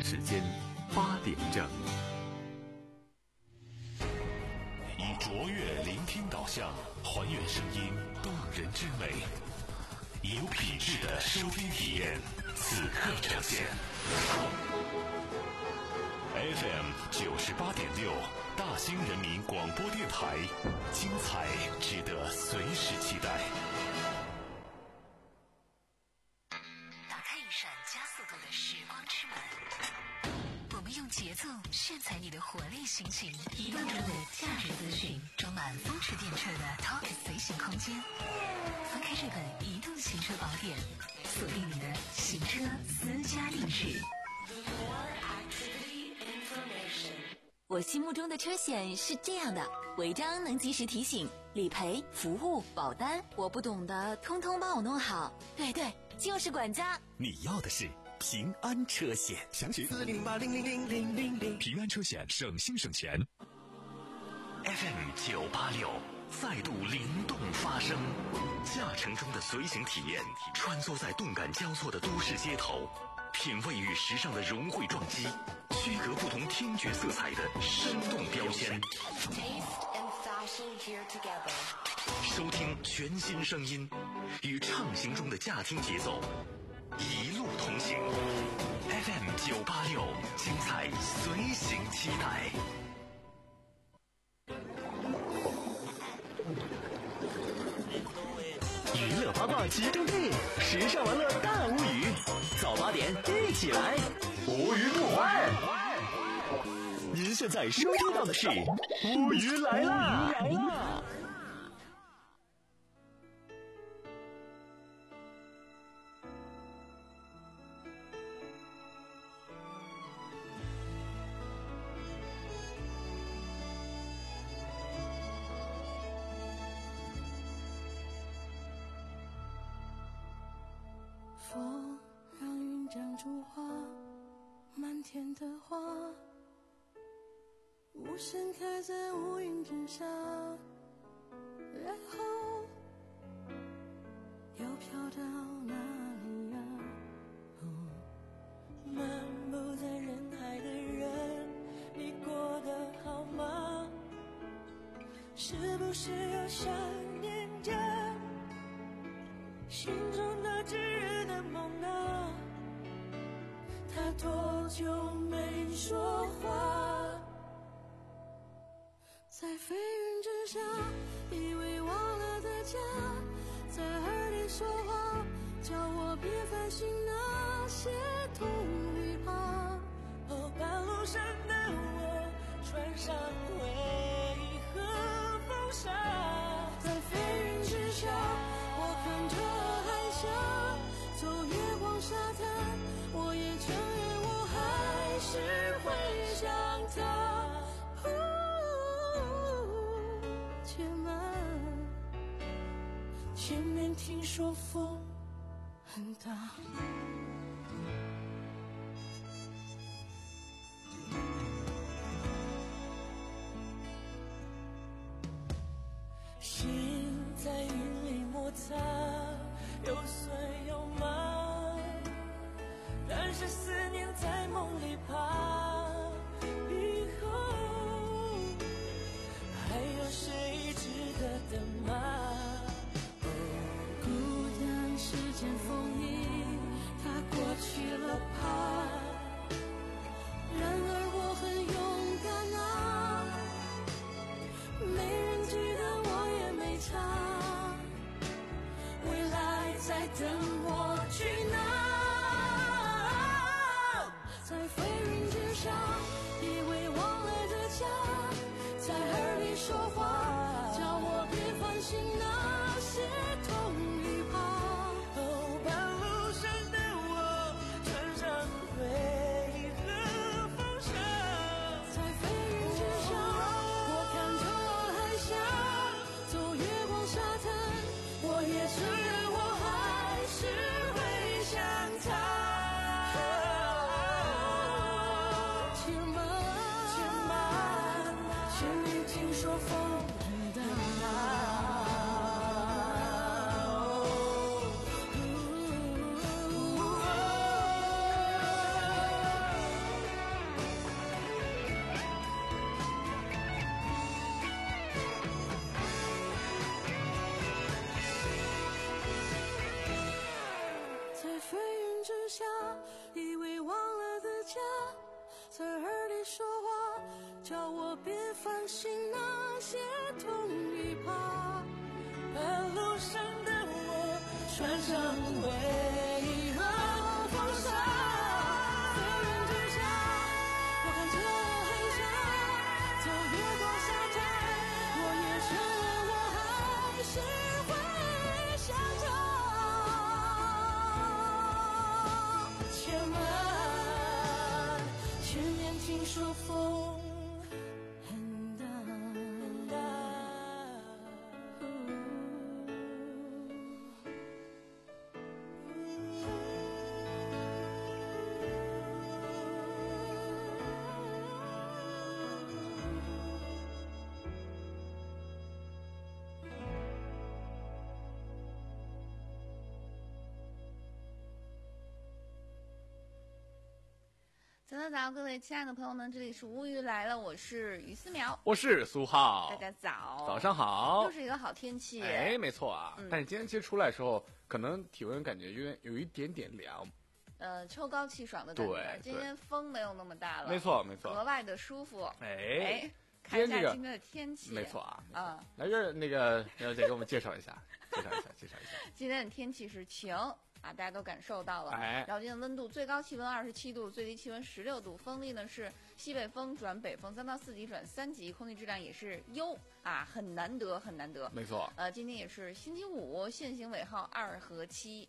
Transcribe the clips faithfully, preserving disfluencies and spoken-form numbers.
时间八点整。 以卓越聆听导向，还原声音动人之美，以有品质的收听体验，此刻呈现。F M 九十八点六，大兴人民广播电台，精彩值得随时期待。 打开一扇加速度的时光之门，我们用节奏炫彩你的活力心情，移动中的价值资讯，装满风驰电掣的 Talk 随行空间。翻开这本移动行车宝典，锁定你的行车私家定制。 我心目中的车险是这样的：违章能及时提醒，理赔、服务、保单，我不懂的通通帮我弄好。对对，就是管家。 你要的是平安车险，详询四零八零零零零零零。 平安车险，省心省钱。 F M 九八六再度灵动发声，驾乘中的随行体验，穿梭在动感交错的都市街头，品味与时尚的融汇撞击，区隔不同听觉色彩的生动标签。收听全新声音，与畅行中的驾听节奏，一路同行。F M 九八六，精彩随行期待。娱乐八卦集中地，时尚玩乐大无语。早八点一起来，无语不欢。您现在收听到的是无语来啦！来啦！ 风让云长出花，满天的花无声开在乌云之下，然后又飘到哪里呀、哦、漫步在人海的人，你过得好吗？是不是又想念着心中那炙热的梦啊？他多久没说话？在飞云之下，以为忘了的家，在耳边说话，叫我别烦心那些痛与怕。哦，半路上的我穿上回忆和风沙，在飞云之下，我看着海峡，走月光沙滩，我也承认我还是会想他。且慢，前面听说风很大。心在云里摩擦，有酸有麻，但是思念在梦里爬，以后还有谁值得等吗？哦，孤单是件风衣，它过去了怕，然而我很勇敢啊，没人记得我也没差，未来在等我去拿。在飞云之上，以为忘了的家，在耳里说话，叫我别烦心那些痛与怕。哦，半路上的我穿上回忆和风沙，在飞云之上，我看着海峡，走月光沙滩，我也承认我还是会想他。且慢，且慢，前面听说风很大。 叫我别放心那些痛与怕。半路上的我穿上回忆和风沙，飞云之下，我看着很长，走越过沙滩，我也承认我还是会想家。千万千年听说风很大很大。 早早早，各位亲爱的朋友们，这里是无语来了，我是于思苗， 我是苏浩， 大家早， 早上好。 又是一个好天气， 哎，没错啊。 嗯、 但是今天其实出来的时候，可能体温感觉有点有一点点凉。 呃，秋高气爽的感觉。 对， 今天风没有那么大了， 没错没错， 格外的舒服。 哎。 哎看一下今天的天气， 没错啊， 啊， 来这那个苗姐给我们介绍一下，介绍一下，介绍一下。 今天的天气是晴啊，大家都感受到了。 哎， 然后今天温度最高气温二十七度，最低气温十六度，风力呢是西北风转北风三到四级转三级，空气质量也是优啊，很难得，很难得。 没错。 呃，今天也是星期五，限行尾号二和七。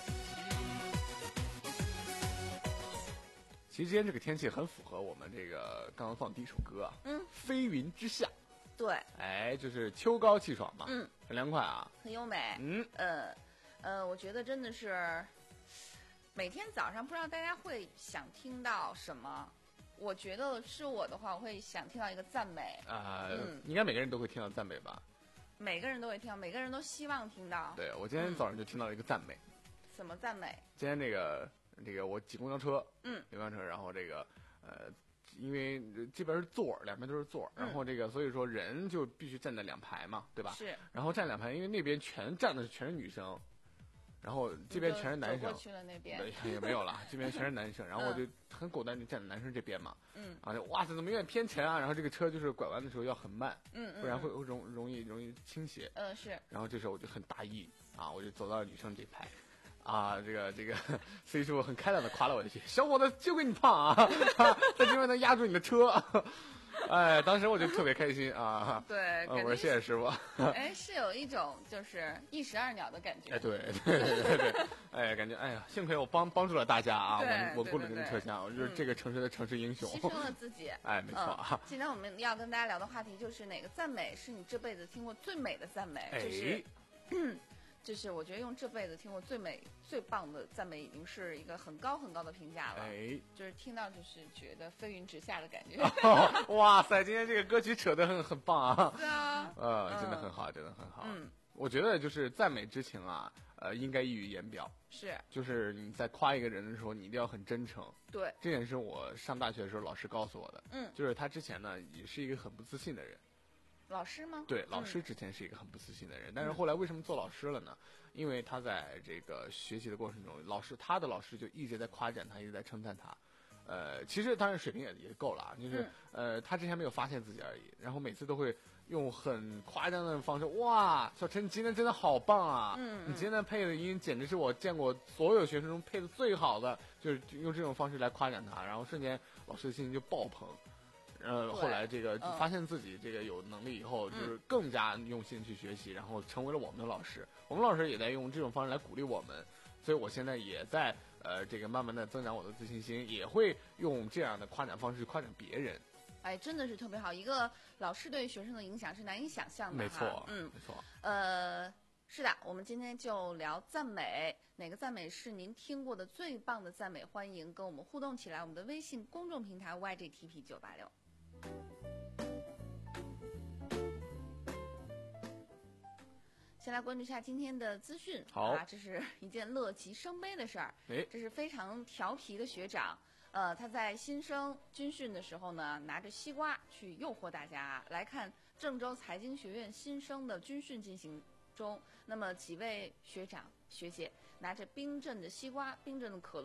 其实今天这个天气很符合我们这个刚刚放第一首歌啊， 嗯， 飞云之下。 对， 哎，就是秋高气爽嘛， 嗯， 很凉快啊， 很优美， 嗯， 呃，呃，我觉得真的是每天早上不知道大家会想听到什么。我觉得是我的话，我会想听到一个赞美啊、呃嗯， 应该每个人都会听到赞美吧？ 每个人都会听到，每个人都希望听到。 对，我今天早上就听到了一个赞美， 嗯、什么赞美？ 今天那个这个我挤公交车， 嗯， 公交车，然后这个呃。因为这边是座，两边都是座，然后这个所以说人就必须站在两排嘛，对吧？ 是。 然后站两排，因为那边全站的全是女生，然后这边全是男生。 走过去了那边。 对，也没有了，这边全是男生，然后我就很果断就站在男生这边嘛。 嗯。 啊，哇塞，怎么有点偏前啊？然后这个车就是拐弯的时候要很慢， 嗯嗯， 不然会容容易容易倾斜。 嗯，是。 然后这时候我就很大意啊，我就走到了女生这排。啊，这个这个 C 叔很开朗的夸了我一句：“小伙子，就跟你胖啊，在这边能压住你的车。”哎，当时我就特别开心啊。 对， 我说谢谢师傅。 哎，是有一种就是一石二鸟的感觉。 哎，对对对对对，哎，感觉哎呀，幸亏我帮帮助了大家啊，我我过了这个车厢，我就是这个城市的城市英雄， 牺牲了自己。 哎，没错啊、 嗯。今天我们要跟大家聊的话题就是哪个赞美是你这辈子听过最美的赞美？ 哎、 就是。嗯就是我觉得用这辈子听过最美最棒的赞美，已经是一个很高很高的评价了。 哎， 就是听到就是觉得飞云直下的感觉。 哦、哇塞，今天这个歌曲扯得很很棒啊！ 是啊， 呃，真的很好，真的很好。 嗯， 我觉得就是赞美之情啊，呃，应该溢于言表。 是， 就是你在夸一个人的时候，你一定要很真诚。 对， 这点是我上大学的时候老师告诉我的。 嗯， 就是他之前呢也是一个很不自信的人。 老师吗？ 对，老师之前是一个很不自信的人，嗯、但是后来为什么做老师了呢？因为他在这个学习的过程中，老师他的老师就一直在夸奖他，一直在称赞他。呃，其实当然水平也也够了啊，就是、嗯、呃，他之前没有发现自己而已，然后每次都会用很夸张的方式，哇，小陈你今天真的好棒啊！ 嗯， 你今天配的音简直是我见过所有学生中配的最好的，就是用这种方式来夸奖他，然后瞬间老师的心情就爆棚。呃，后来这个发现自己这个有能力以后， 嗯、 就是更加用心去学习，然后成为了我们的老师。我们老师也在用这种方式来鼓励我们，所以我现在也在呃这个慢慢的增长我的自信心，也会用这样的夸奖方式去夸奖别人。 哎，真的是特别好，一个老师对学生的影响是难以想象的。 没错， 嗯， 没错。 呃，是的，我们今天就聊赞美，哪个赞美是您听过的最棒的赞美？欢迎跟我们互动起来，我们的微信公众平台 Y G T P 九八六。先来关注一下今天的资讯。 好啊，这是一件乐极生悲的事儿。 哎， 这是非常调皮的学长，呃，他在新生军训的时候呢，拿着西瓜去诱惑大家来看郑州财经学院新生的军训进行中。那么几位学长学姐拿着冰镇的西瓜、冰镇的可乐，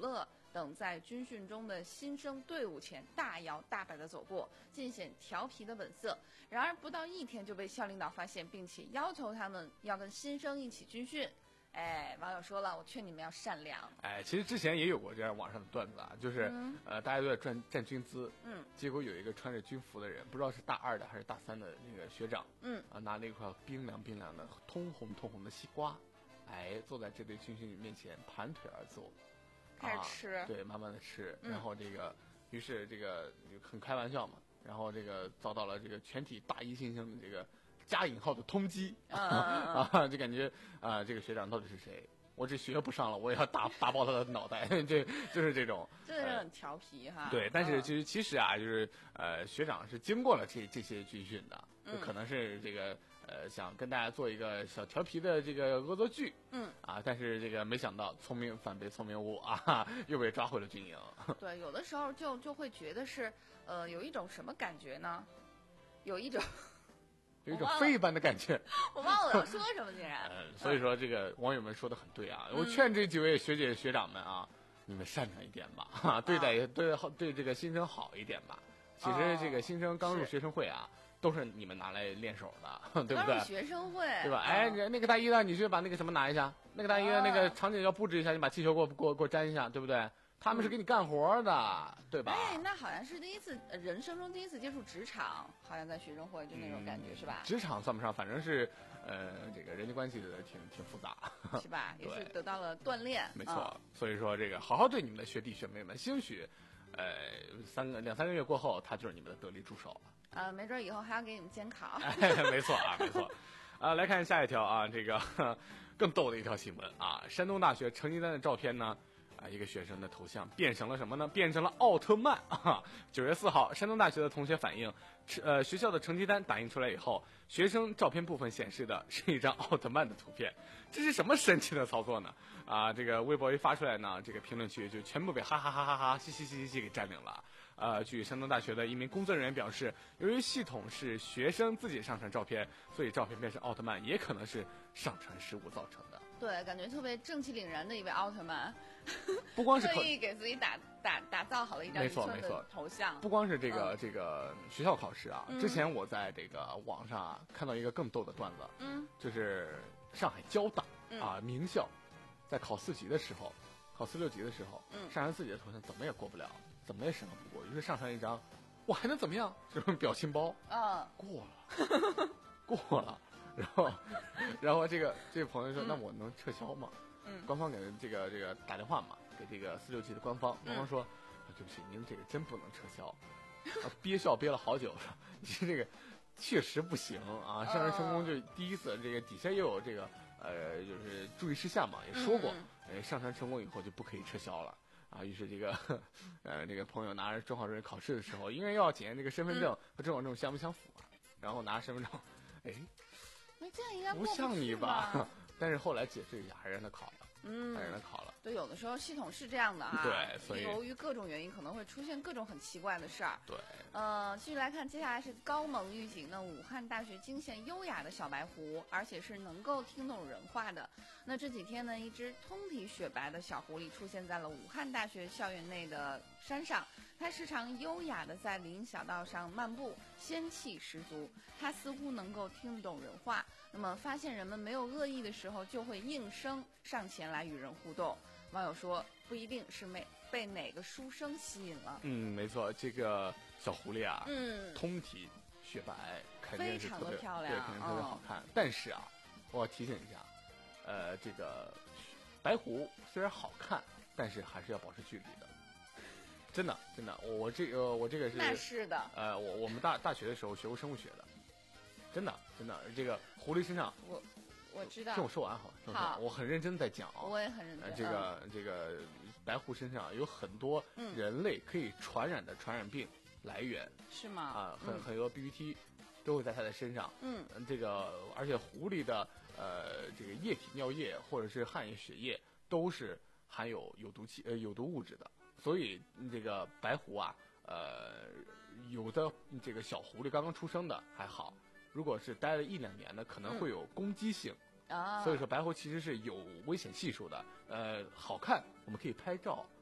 等在军训中的新生队伍前大摇大摆地走过，尽显调皮的本色。然而不到一天就被校领导发现，并且要求他们要跟新生一起军训。哎，网友说了，我劝你们要善良。 哎，其实之前也有过这样网上的段子啊，就是、 嗯、 呃，大家都在站站军姿， 嗯， 结果有一个穿着军服的人，不知道是大二的还是大三的那个学长， 嗯， 啊，拿了一块冰凉冰凉的通红通红的西瓜，哎，坐在这对军训面前盘腿而坐， 开始吃， 啊、对，慢慢的吃， 嗯、 然后这个，于是这个很开玩笑嘛，然后这个遭到了这个全体大一新生的这个加引号的通缉， 嗯嗯嗯啊，就感觉啊、呃，这个学长到底是谁？我这学不上了，我也要打打爆他的脑袋，这就是这种， 真的是很调皮哈。 对，但是其实、 嗯、 其实啊，就是呃，学长是经过了这这些军训的， 嗯、 就可能是这个呃，想跟大家做一个小调皮的这个恶作剧， 嗯， 啊，但是这个没想到聪明反被聪明误啊，又被抓回了军营。 对，有的时候就就会觉得是呃，有一种什么感觉呢？有一种。 有一种非一般的感觉， 我忘了我要说什么竟然。 呃，所以说这个网友们说的很对啊，嗯、我劝这几位学姐学长们啊，你们善良一点吧，哈，对待、啊、对对这个新生好一点吧。其实这个新生刚入学生会啊，都是你们拿来练手的，对不对？ 学生会， 对吧？哎，你那个大一的，你去把那个什么拿一下，那个大一的那个场景要布置一下，你把气球给我给我给我粘一下，对不对？他们是给你干活的，对吧？ 哎，那好像是第一次，人生中第一次接触职场，好像在学生会就那种感觉、嗯、是吧？ 职场算不上，反正是，呃，这个人际关系的挺挺复杂， 是吧？也是得到了锻炼。 没错， 嗯、 所以说这个好好对你们的学弟学妹们，兴许，呃，三个两三个月过后，他就是你们的得力助手了。 呃，没准以后还要给你们监考。 哎、没错啊，没错。啊，来看下一条啊，这个更逗的一条新闻啊，山东大学成绩单的照片呢。啊，一个学生的头像变成了什么呢？变成了奥特曼啊！九月四号，山东大学的同学反映，呃，学校的成绩单打印出来以后，学生照片部分显示的是一张奥特曼的图片，这是什么神奇的操作呢？啊，这个微博一发出来呢，这个评论区就全部被哈哈哈哈哈嘻嘻嘻嘻嘻给占领了。呃，据山东大学的一名工作人员表示，由于系统是学生自己上传照片，所以照片变成奥特曼也可能是上传失误造成的。 对，感觉特别正气凛然的一位奥特曼， 不光是特意给自己打打打造好了一张没错没错头像。 不光是这个、 嗯、 这个学校考试啊、嗯，之前我在这个网上啊看到一个更逗的段子， 嗯， 就是上海交大、 嗯、 啊名校，在考四级的时候，考四六级的时候， 嗯， 上传自己的头像怎么也过不了，怎么也审核不过，于是上传一张，我还能怎么样？这种表情包， 啊、 嗯，过了，过了。然后，然后这个这个朋友说：“ 嗯、 那我能撤销吗？” 嗯， 官方给这个这个打电话嘛，给这个四六级的官方，官方说：“ 嗯、 对不起，您这个真不能撤销。”啊，憋笑憋了好久，说：“你这个确实不行啊！上传成功就第一次，这个底下也有这个呃，就是注意事项嘛，也说过， 嗯、 呃，上传成功以后就不可以撤销了。”啊，于是这个，呃，这个朋友拿着中考证考试的时候，因为要检验这个身份证和中考证相不相符啊，然后拿着身份证，哎。 这样应该不像你吧？但是后来解释一下，还是让他考了， 嗯， 还是让他考了。 对，有的时候系统是这样的啊， 对，所以由于各种原因，可能会出现各种很奇怪的事儿。 对， 呃，继续来看，接下来是高萌预警呢，武汉大学惊现优雅的小白狐，而且是能够听懂人话的。那这几天呢，一只通体雪白的小狐狸出现在了武汉大学校园内的山上。它时常优雅地在林小道上漫步，仙气十足。它似乎能够听懂人话，那么发现人们没有恶意的时候，就会应声上前来与人互动。网友说，不一定是被被哪个书生吸引了。 嗯，没错，这个小狐狸啊， 嗯， 通体雪白，肯定是特别非常的漂亮， 对，肯定特别好看。嗯、但是啊，我要提醒一下，呃，这个白狐虽然好看，但是还是要保持距离的。真的，真的，我我这个我这个是那是的， 呃，我我们大大学的时候学过生物学的，真的真的，这个狐狸身上， 我我知道， 听我说完好，听我说完，我很认真在讲啊， 我也很认真。 呃、这个、嗯、这个白狐身上有很多人类可以传染的传染病来源， 是吗？ 啊，很嗯、 很多 B P T 都会在它的身上， 嗯， 这个而且狐狸的呃这个液体尿液或者是汗液血液都是含有有毒气呃有毒物质的。所以这个白狐啊，呃，有的这个小狐狸刚刚出生的还好，如果是待了一两年的，可能会有攻击性。 啊、嗯， 所以说白狐其实是有危险系数的。呃，好看我们可以拍照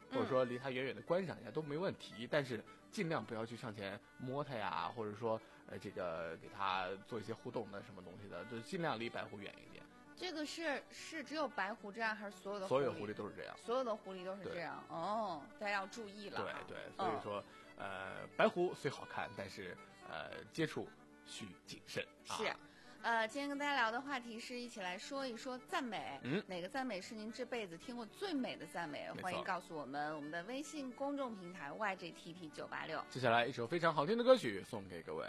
或者说离它远远的观赏一下都没问题，但是尽量不要去向前摸它呀，或者说呃这个给它做一些互动的什么东西的，就尽量离白狐远一点。 这个是是只有白狐这样，还是所有的所有狐狐狸都是这样？ 所有的狐狸都是这样哦，大家要注意了。 对对，所以说、嗯、呃白狐虽好看，但是呃接触需谨慎。 是。 啊呃，今天跟大家聊的话题是一起来说一说赞美。 嗯， 哪个赞美是您这辈子听过最美的赞美？欢迎告诉我们，我们的微信公众平台 Y J T P 九八六。 接下来一首非常好听的歌曲送给各位。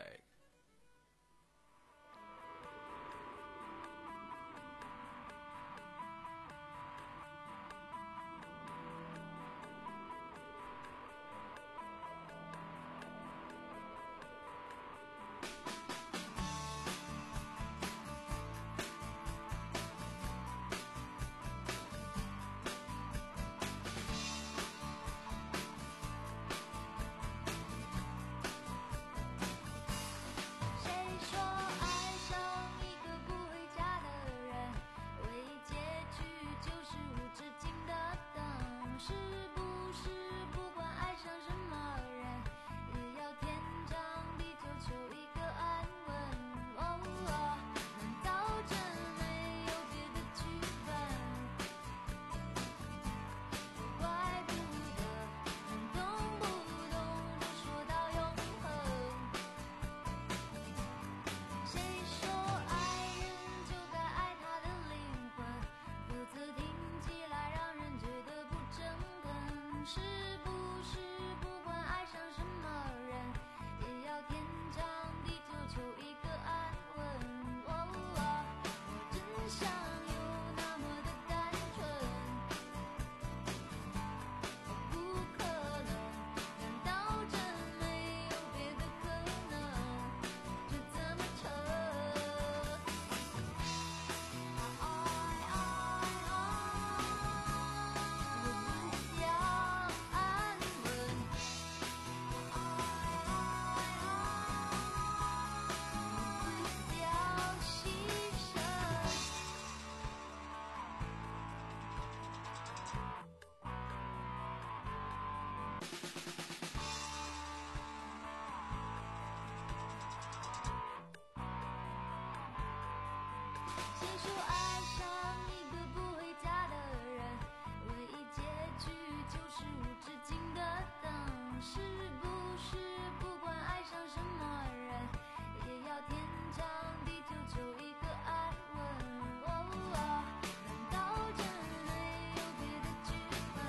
谁说爱上一个不回家的人，唯一结局就是无止境的等？是不是不管爱上什么人，也要天长地久求一个安稳？哦哦，难道真没有别的剧本？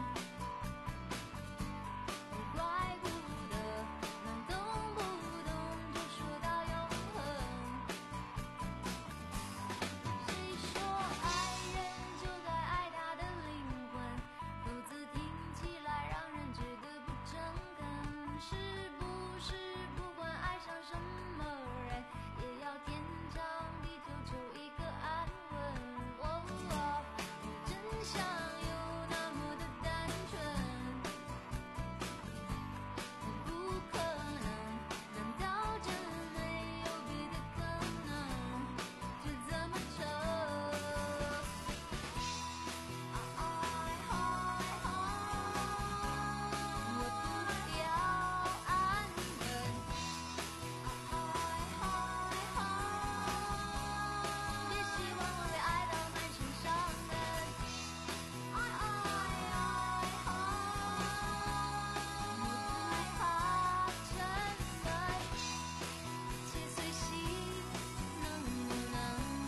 怪不得能动不动就说到永恒。谁说爱人就该爱他的灵魂，否则听起来让人觉得不诚恳？是不是不管爱上什么人，也要天长地久求一个安稳？哦哦，真相有那么的单纯，不可能，难道真没有别的可能？就这么扯。爱爱爱，我不要安稳。爱爱爱，别希望我会爱到满身伤痕。爱爱爱，我不怕沉沦，且随心能不能？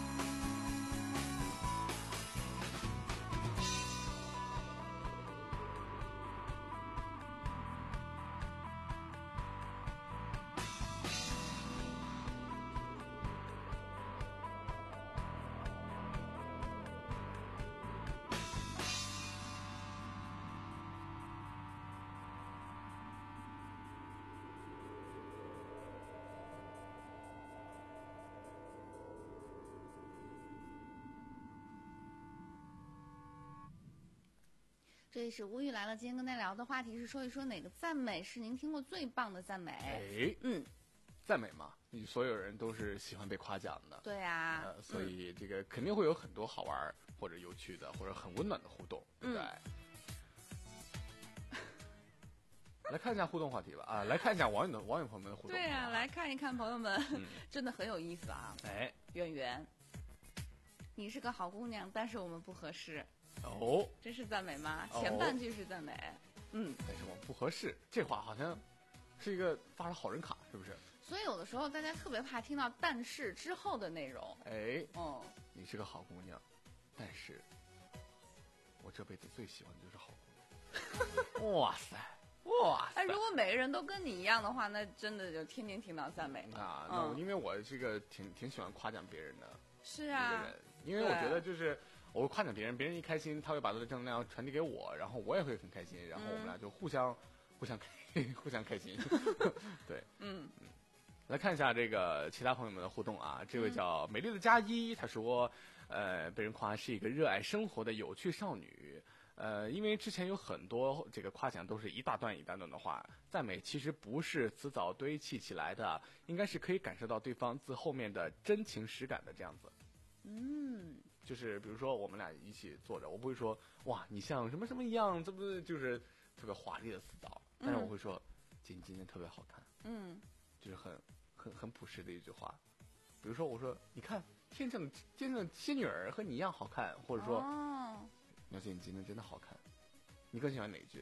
这里是无语来了，今天跟大家聊的话题是说一说哪个赞美是您听过最棒的赞美。 哎， 嗯， 赞美嘛，你所有人都是喜欢被夸奖的。 对啊， 呃，所以这个肯定会有很多好玩或者有趣的或者很温暖的互动，对不对？ 来看一下互动话题吧啊，来看一下网友的网友朋友们的互动。 对呀、啊，来看一看朋友们， 嗯、 真的很有意思啊。 哎， 圆圆，你是个好姑娘，但是我们不合适。 哦， 这是赞美吗？ 哦前半句是赞美。嗯， 但是我们不合适，这话好像是一个发了好人卡，是不是？ 所以有的时候大家特别怕听到“但是”之后的内容。 哎， 哦， 你是个好姑娘，但是我这辈子最喜欢的就是好姑娘。哇塞，哇塞！ 哎，如果每个人都跟你一样的话，那真的就天天听到赞美了。 啊，那我、嗯、因为我是个挺挺喜欢夸奖别人的是啊一个人，因为我觉得就是我会夸奖别人，别人一开心，他会把他的正能量传递给我，然后我也会很开心，然后我们俩就互相、嗯、互相开互相开心。对， 嗯嗯。来看一下这个其他朋友们的互动啊，这位叫美丽的佳一，他说，呃，被人夸是一个热爱生活的有趣少女。呃，因为之前有很多这个夸奖都是一大段一大段的话，赞美其实不是辞藻堆砌起来的，应该是可以感受到对方自后面的真情实感的这样子。 嗯， 就是比如说我们俩一起坐着，我不会说哇你像什么什么一样，这不就是特别华丽的辞藻，但是我会说，姐你今天特别好看。 嗯， 就是很很很朴实的一句话。比如说我说你看天上的天上的仙女儿和你一样好看，或者说。 哦， 苗姐，你今天真的好看。你更喜欢哪一句？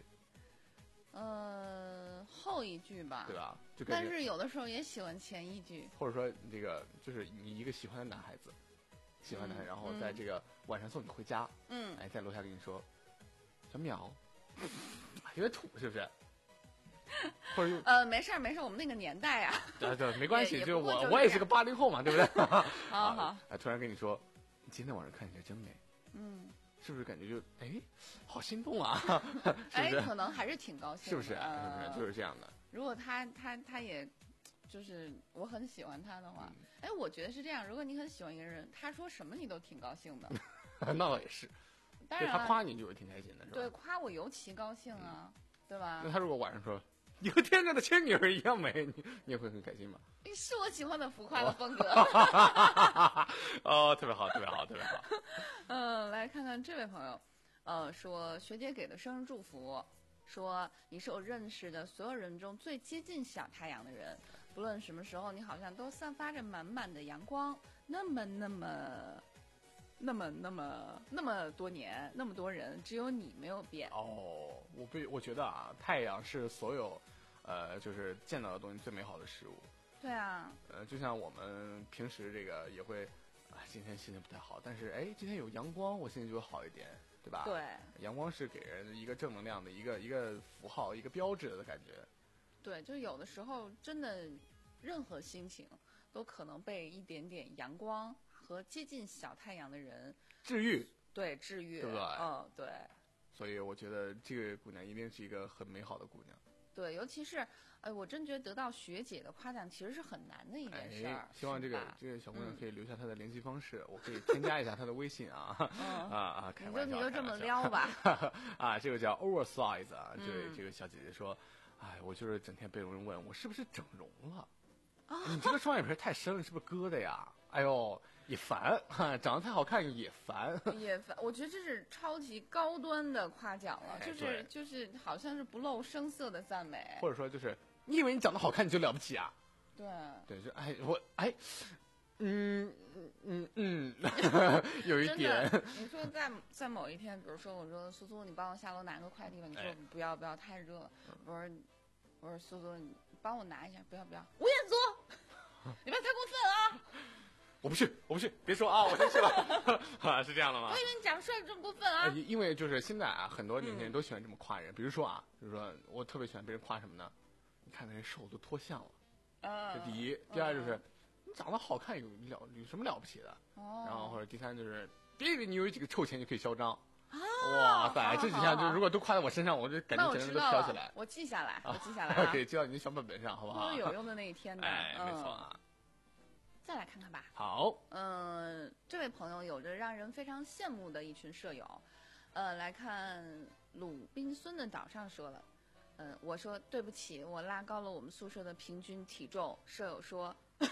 呃，后一句吧， 对吧？就但是有的时候也喜欢前一句。 或者说，这个就是你一个喜欢的男孩子，喜欢的男孩、嗯，然后在这个晚上送你回家， 嗯， 哎，在楼下跟你说，小淼，有点土，是不是？或者呃，没事儿没事儿，我们那个年代啊， 对对，没关系，就我就我也是个八零后嘛，对不对？ 好好， 啊，突然跟你说，今天晚上看起来真美， 嗯。 是不是感觉就哎，好心动啊？ 哎，可能还是挺高兴的， 是不是？呃、是不是？就是这样的。 如果他他他也，就是我很喜欢他的话，嗯、哎，我觉得是这样。如果你很喜欢一个人，他说什么你都挺高兴的。 那倒也是。 当然， 他夸你就会挺开心的，是吧？ 对，夸我尤其高兴啊，嗯、对吧？ 那他如果晚上说你和天上的仙女儿一样美，你你也会很开心吗？ 是我喜欢的浮夸的风格。 哦，特别好，特别好，特别好。 嗯，来看看这位朋友，呃，说学姐给的生日祝福，说你是我认识的所有人中最接近小太阳的人，不论什么时候，你好像都散发着满满的阳光，那么那么。那么那么那么多年，那么多人，只有你没有变。 哦，我被我觉得啊，太阳是所有，呃，就是见到的东西最美好的事物。 对啊。 呃，就像我们平时这个也会，啊，今天心情不太好，但是哎，今天有阳光，我心情就会好一点，对吧？ 对。 阳光是给人一个正能量的一个一个符号，一个标志的感觉。 对，就有的时候真的，任何心情都可能被一点点阳光和接近小太阳的人治愈， 对，治愈， 对不对？ 嗯，对。 所以我觉得这个姑娘一定是一个很美好的姑娘。 对，尤其是，哎，我真觉得得到学姐的夸奖其实是很难的一件事儿。 哎，希望这个这个小姑娘可以留下她的联系方式，嗯、我可以添加一下她的微信啊。 嗯、 啊啊，开玩笑， 你就你就这么撩吧。 啊，这个叫 oversize 啊，这位、 嗯、 这个小姐姐说，哎，我就是整天被人问我是不是整容了。啊、你这个双眼皮太深了，是不是割的呀？哎呦，也烦，长得太好看也烦， 也烦。我觉得这是超级高端的夸奖了，哎、就是就是好像是不露声色的赞美， 或者说就是你以为你长得好看你就了不起啊？ 对对，就哎我哎，嗯嗯嗯，有一点。 你说在在某一天，比如说我说苏苏，你帮我下楼拿个快递吧，你说、哎、不要不要太热了，我说我说苏苏你帮我拿一下，不要不要，吴彦祖。你不要太过分啊！ 我不去，我不去，别说啊，我先去了。啊，是这样的吗？ 我以为你讲出来这么过分啊！ 因为就是现在啊，很多年轻人都喜欢这么夸人。嗯、比如说啊，就是说我特别喜欢被人夸什么呢？你看那人瘦都脱相了， 嗯， 这第一。第二就是、嗯、你长得好看有了有什么了不起的？ 哦。 然后或者第三就是别以为你有几个臭钱就可以嚣张。 啊！ 哇塞，这几项就如果都夸在我身上，我就感觉整个人都飘起来。 我记下来，我记下来、啊， 可以记到你的小本本上，好不好？ 有用的那一天的。 哎，没错啊。 嗯再来看看吧。 好， 嗯、呃，这位朋友有着让人非常羡慕的一群舍友，呃，来看鲁滨孙的岛上说了，嗯、呃，我说对不起，我拉高了我们宿舍的平均体重。舍友说，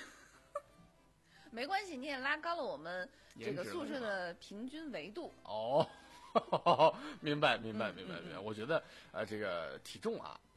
没关系，你也拉高了我们这个宿舍的平均维度。 哦，明白，明白，明白，明白。我觉得呃，这个体重啊。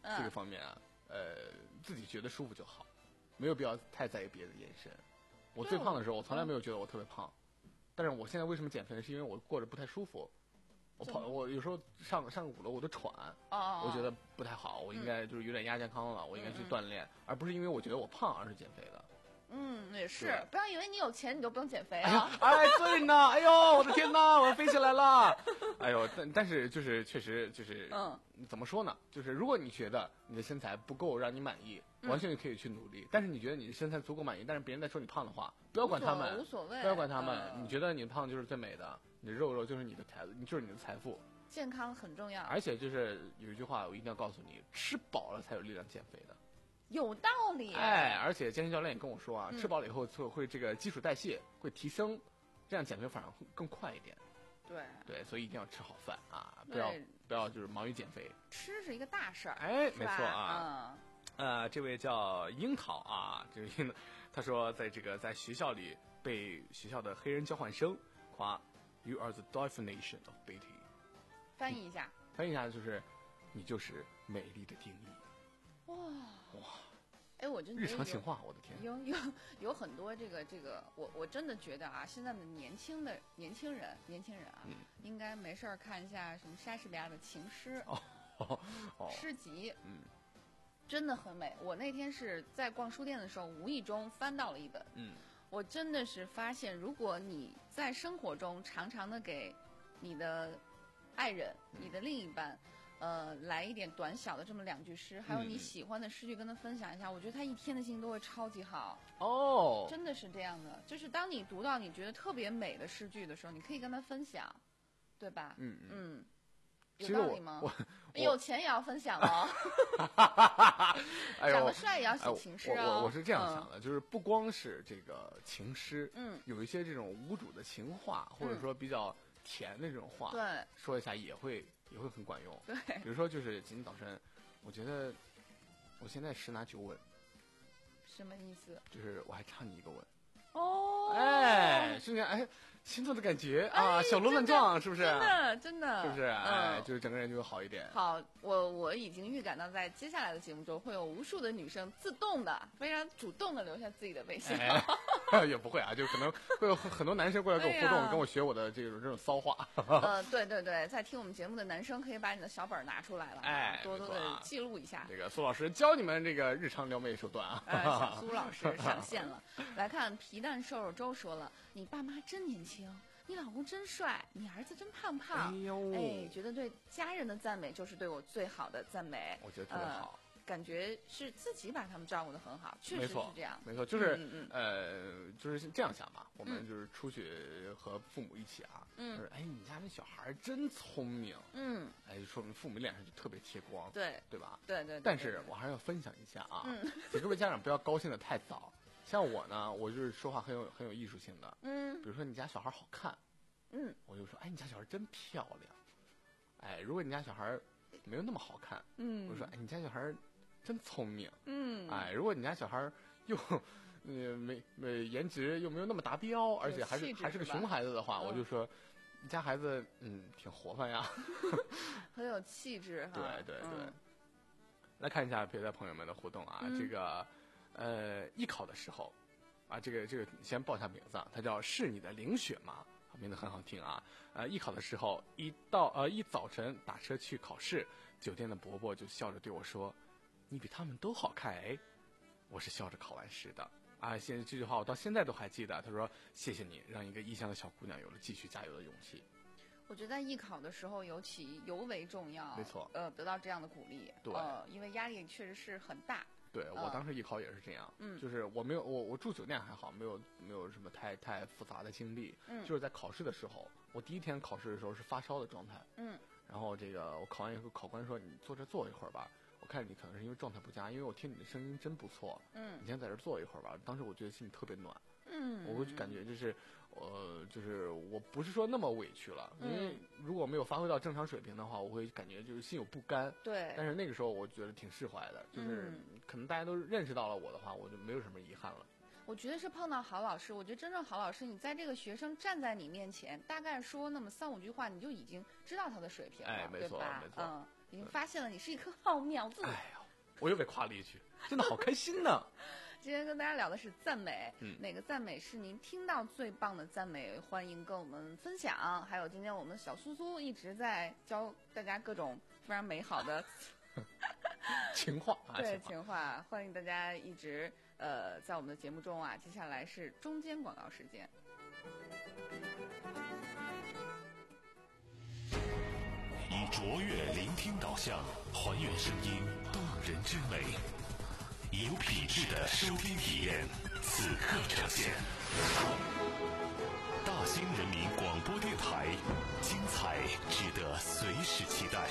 嗯这个方面啊，呃，自己觉得舒服就好，没有必要太在意别人的眼神。我最胖的时候，我从来没有觉得我特别胖，但是我现在为什么减肥呢？是因为我过着不太舒服。我跑，我有时候上上五楼我都喘， 哦， 我觉得不太好，我应该就是有点亚健康了，我应该去锻炼，而不是因为我觉得我胖而是减肥的。 嗯，也是，不要以为你有钱你就不用减肥哎呀啊。， 哎，对呢，哎呦，我的天哪，我要飞起来了！哎呦，但但是就是确实就是， 嗯， 怎么说呢？就是如果你觉得你的身材不够让你满意，完全可以去努力。但是你觉得你的身材足够满意，但是别人在说你胖的话，不要管他们， 无所谓， 不要管他们。 嗯你觉得你胖就是最美的，你的肉肉就是你的财，你就是你的财富。 健康很重要， 而且就是有一句话，我一定要告诉你：吃饱了才有力量减肥的。 有道理。 哎，而且健身教练也跟我说啊， 嗯吃饱了以后会会这个基础代谢会提升，这样减肥反而会更快一点。 对对，所以一定要吃好饭啊，不要不要就是忙于减肥。 吃是一个大事儿。 哎， 是没错啊。 嗯。呃，这位叫樱桃啊，这位樱，他说在这个在学校里被学校的黑人交换生夸 "You are the definition of beauty"。 翻译一下。 翻译一下就是你就是美丽的定义。 哇哇！ 哎，我真的日常情话，我的天， 有有有很多这个这个，我我真的觉得啊，现在的年轻的年轻人，年轻人啊， 嗯、 应该没事儿看一下什么莎士比亚的情诗、 哦哦哦、 诗集， 嗯， 真的很美。我那天是在逛书店的时候，无意中翻到了一本， 嗯， 我真的是发现，如果你在生活中常常的给你的爱人、 嗯、 你的另一半。呃，来一点短小的这么两句诗，还有你嗯喜欢的诗句跟他分享一下，我觉得他一天的心情都会超级好。 哦， 真的是这样的，就是当你读到你觉得特别美的诗句的时候，你可以跟他分享，对吧？ 嗯嗯， 有道理吗？ 我我有钱也要分享哦。 哎呦， 长得帅也要写情诗啊、 哦。 我我是这样想的，嗯、就是不光是这个情诗， 嗯， 有一些这种无主的情话，或者说比较甜的这种话， 对、 嗯，说一下也会。也会很管用， 对。 比如说，就是今天早晨，我觉得我现在十拿九稳。 什么意思？ 就是我还差你一个吻。 哦。 哎，瞬间哎，心动的感觉啊， 哎、 小鹿乱撞，是不是？ 真的，真的， 是不是？哎，嗯、就是整个人就会好一点。 好，我我已经预感到，在接下来的节目中，会有无数的女生自动的、非常主动的留下自己的微信。 哎、也不会啊，就可能会有很多男生过来跟我互动， 哎、 跟我学我的这种这种骚话。 呃，对对对，在听我们节目的男生可以把你的小本拿出来了， 哎， 多多的记录一下。 这个苏老师教你们这个日常撩妹手段啊。 哎，小苏老师上线了。来看皮蛋瘦肉粥说了，你爸妈真年轻。你老公真帅，你儿子真胖胖。 哎呦， 哎，觉得对家人的赞美就是对我最好的赞美。 我觉得特别好。 呃感觉是自己把他们照顾得很好，确实是这样。 没错，就是嗯嗯呃，就是这样想吧。我们就是出去和父母一起啊， 嗯， 就是哎，你家那小孩真聪明， 嗯， 哎，说明父母脸上就特别贴光， 对， 对吧？ 对对。 但是我还是要分享一下啊， 嗯， 请各位家长不要高兴的太早。像我呢，我就是说话很有很有艺术性的， 嗯， 比如说你家小孩好看， 嗯， 我就说，哎，你家小孩真漂亮。哎，如果你家小孩没有那么好看， 嗯， 我说，哎，你家小孩真聪明， 嗯， 哎，如果你家小孩又，呃，没没颜值又没有那么达标，而且还是还是个熊孩子的话， 嗯、 我就说，你家孩子嗯挺活泛呀， 很有气质哈。 对对对。 嗯、 来看一下别的朋友们的互动啊， 嗯、 这个，呃，艺考的时候，啊，这个这个先报一下名字，他叫是你的凌雪吗？名字很好听啊，呃，艺考的时候一到呃一早晨打车去考试，酒店的伯伯就笑着对我说。你比他们都好看哎，我是笑着考完试的啊。现在这句话我到现在都还记得。他说：“谢谢你，让一个异乡的小姑娘有了继续加油的勇气。” 我觉得在艺考的时候尤其尤为重要。 没错。 呃，得到这样的鼓励。 对。 呃，因为压力确实是很大。 对，我当时艺考也是这样。 嗯。 就是我没有我我住酒店还好，没有没有什么太太复杂的经历。 嗯。 就是在考试的时候，我第一天考试的时候是发烧的状态。 嗯。 然后这个我考完以后，考官说：“你坐这坐一会儿吧。”我看你可能是因为状态不佳，因为我听你的声音真不错。 嗯， 你先在这坐一会儿吧。当时我觉得心里特别暖。 嗯， 我会感觉就是，呃，就是我不是说那么委屈了， 嗯、 因为如果没有发挥到正常水平的话，我会感觉就是心有不甘。 对。 但是那个时候我觉得挺释怀的，就是可能大家都认识到了我的话，我就没有什么遗憾了。 我觉得是碰到好老师，我觉得真正好老师，你在这个学生站在你面前，大概说那么三五句话，你就已经知道他的水平了， 哎，没错， 对吧？ 没错， 嗯。已经发现了你是一颗好苗子。 哎呀， 我又被夸了一句，真的好开心呢。 今天跟大家聊的是赞美， 嗯， 哪个赞美是您听到最棒的赞美？欢迎跟我们分享。还有今天我们小苏苏一直在教大家各种非常美好的情话啊， 对情话情话，欢迎大家一直呃在我们的节目中啊。接下来是中间广告时间。 以卓越聆听导向，还原声音动人之美。有品质的收听体验，此刻呈现。大兴人民广播电台，精彩值得随时期待。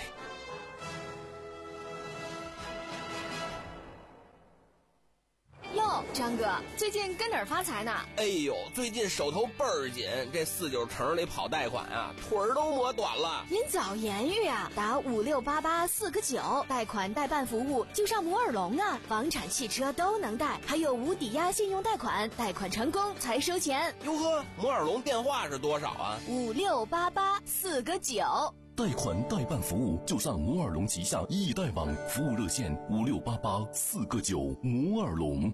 哟，张哥，最近跟哪儿发财呢？ 哎呦，最近手头倍儿紧，这四九城里跑贷款啊，腿儿都磨短了。 您早言语啊，打五六八八四个九，贷款代办服务就上摩尔龙啊，房产、汽车都能贷，还有无抵押信用贷款，贷款成功才收钱。 哟呵，摩尔龙电话是多少啊？ 五六八八四个九。 贷款代办服务就上摩尔龙旗下易贷网，服务热线五六八八四个九，摩尔龙。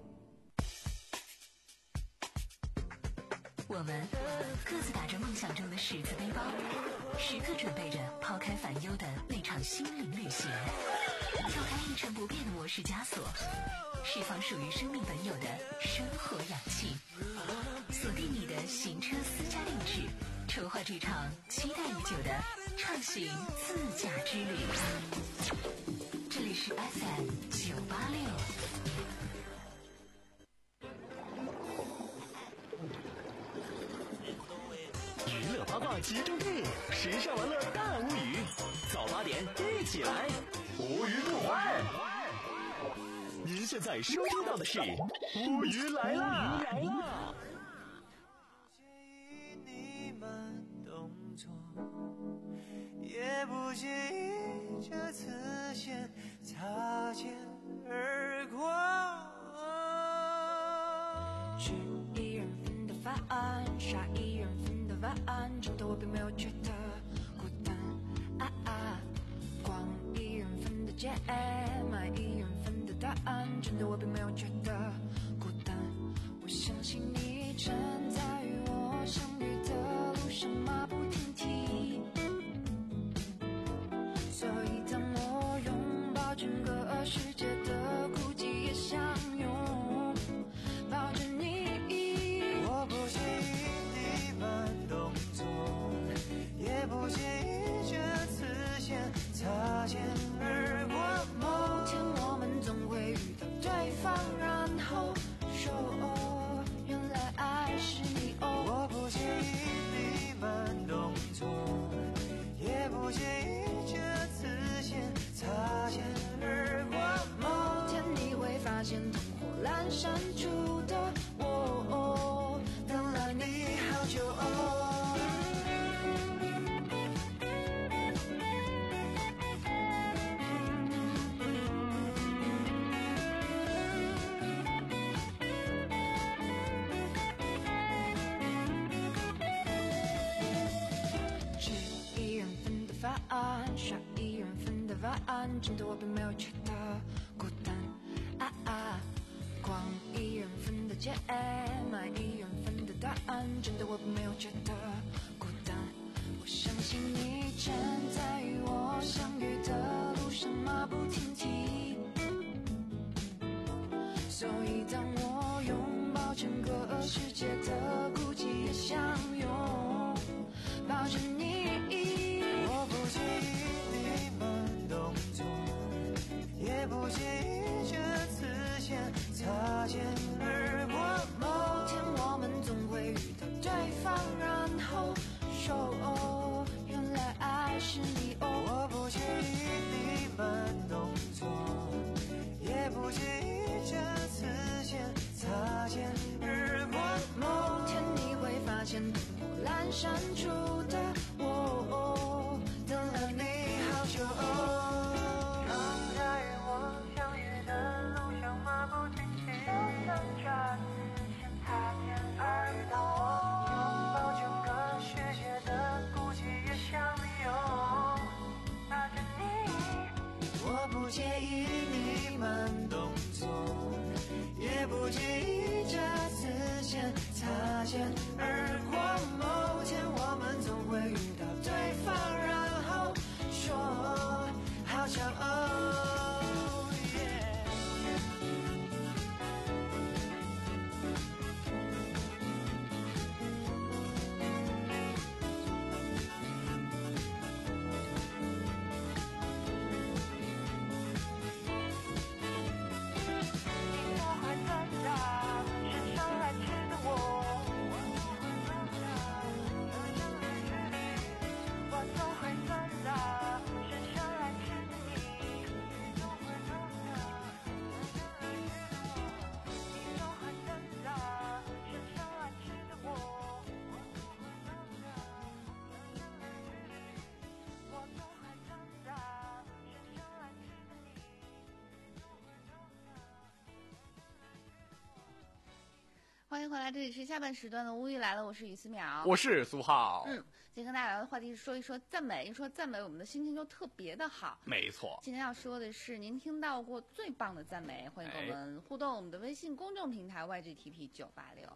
我们各自打着梦想中的十字背包，时刻准备着抛开烦忧的那场心灵旅行，跳开一成不变的模式枷锁，释放属于生命本有的生活氧气，锁定你的行车私家定制，筹划这场期待已久的畅行自驾之旅。这里是 F M 九八六。 娱乐八卦集中地，时尚玩乐大无语。早八点一起来，无语不欢。您现在收听到的是无语来啦！来啦！ 你慢动作，也不介意这次先擦肩而过。 是一人份的饭，杀一人份的饭，真的我并没有觉得孤单啊啊！逛一人份的街，买一人份的答案，真的我并没有觉得孤单。我相信你站在与我相遇的路上马不停蹄，所以当我拥抱整个世界的孤寂也相拥抱着你。 我不介意你慢动作，也不介意这次先擦肩而过。 某天我们总会遇到对方，然后说哦，原来爱是你哦。 我不介意你慢动作，也不介意这次先擦肩而过。 某天你会发现灯火阑珊处的我，哦，等了你好久哦。吃一人份的饭，刷一人份的碗，真的我并没有觉得孤单啊啊！逛一人份的街，买一人份的答案，真的我并没有觉得孤单。我相信你站在与我相遇的路上马不停蹄，所以当我拥抱整个世界的孤寂也相拥抱着你。 我不介意你慢动作，也不介意这次先擦肩而过。 某天我们总会遇到对方，然后说哦，原来爱是你哦。 我不介意你慢动作，也不介意这次先擦肩而过。 某天你会发现灯火阑珊处的我，哦，等了你好久哦。 站在与我相遇的路上马不停蹄，想这次先擦肩而过。拥抱整个世界的孤寂也相拥抱着你。 我不介意你慢欢迎回来，这里是下半时段的乌鱼来了，我是雨思淼， 我是苏浩。 嗯，今天跟大家聊的话题是说一说赞美，一说赞美，我们的心情就特别的好。 没错， 今天要说的是您听到过最棒的赞美，欢迎跟我们互动，我们的微信公众平台 Y G T P 九八六。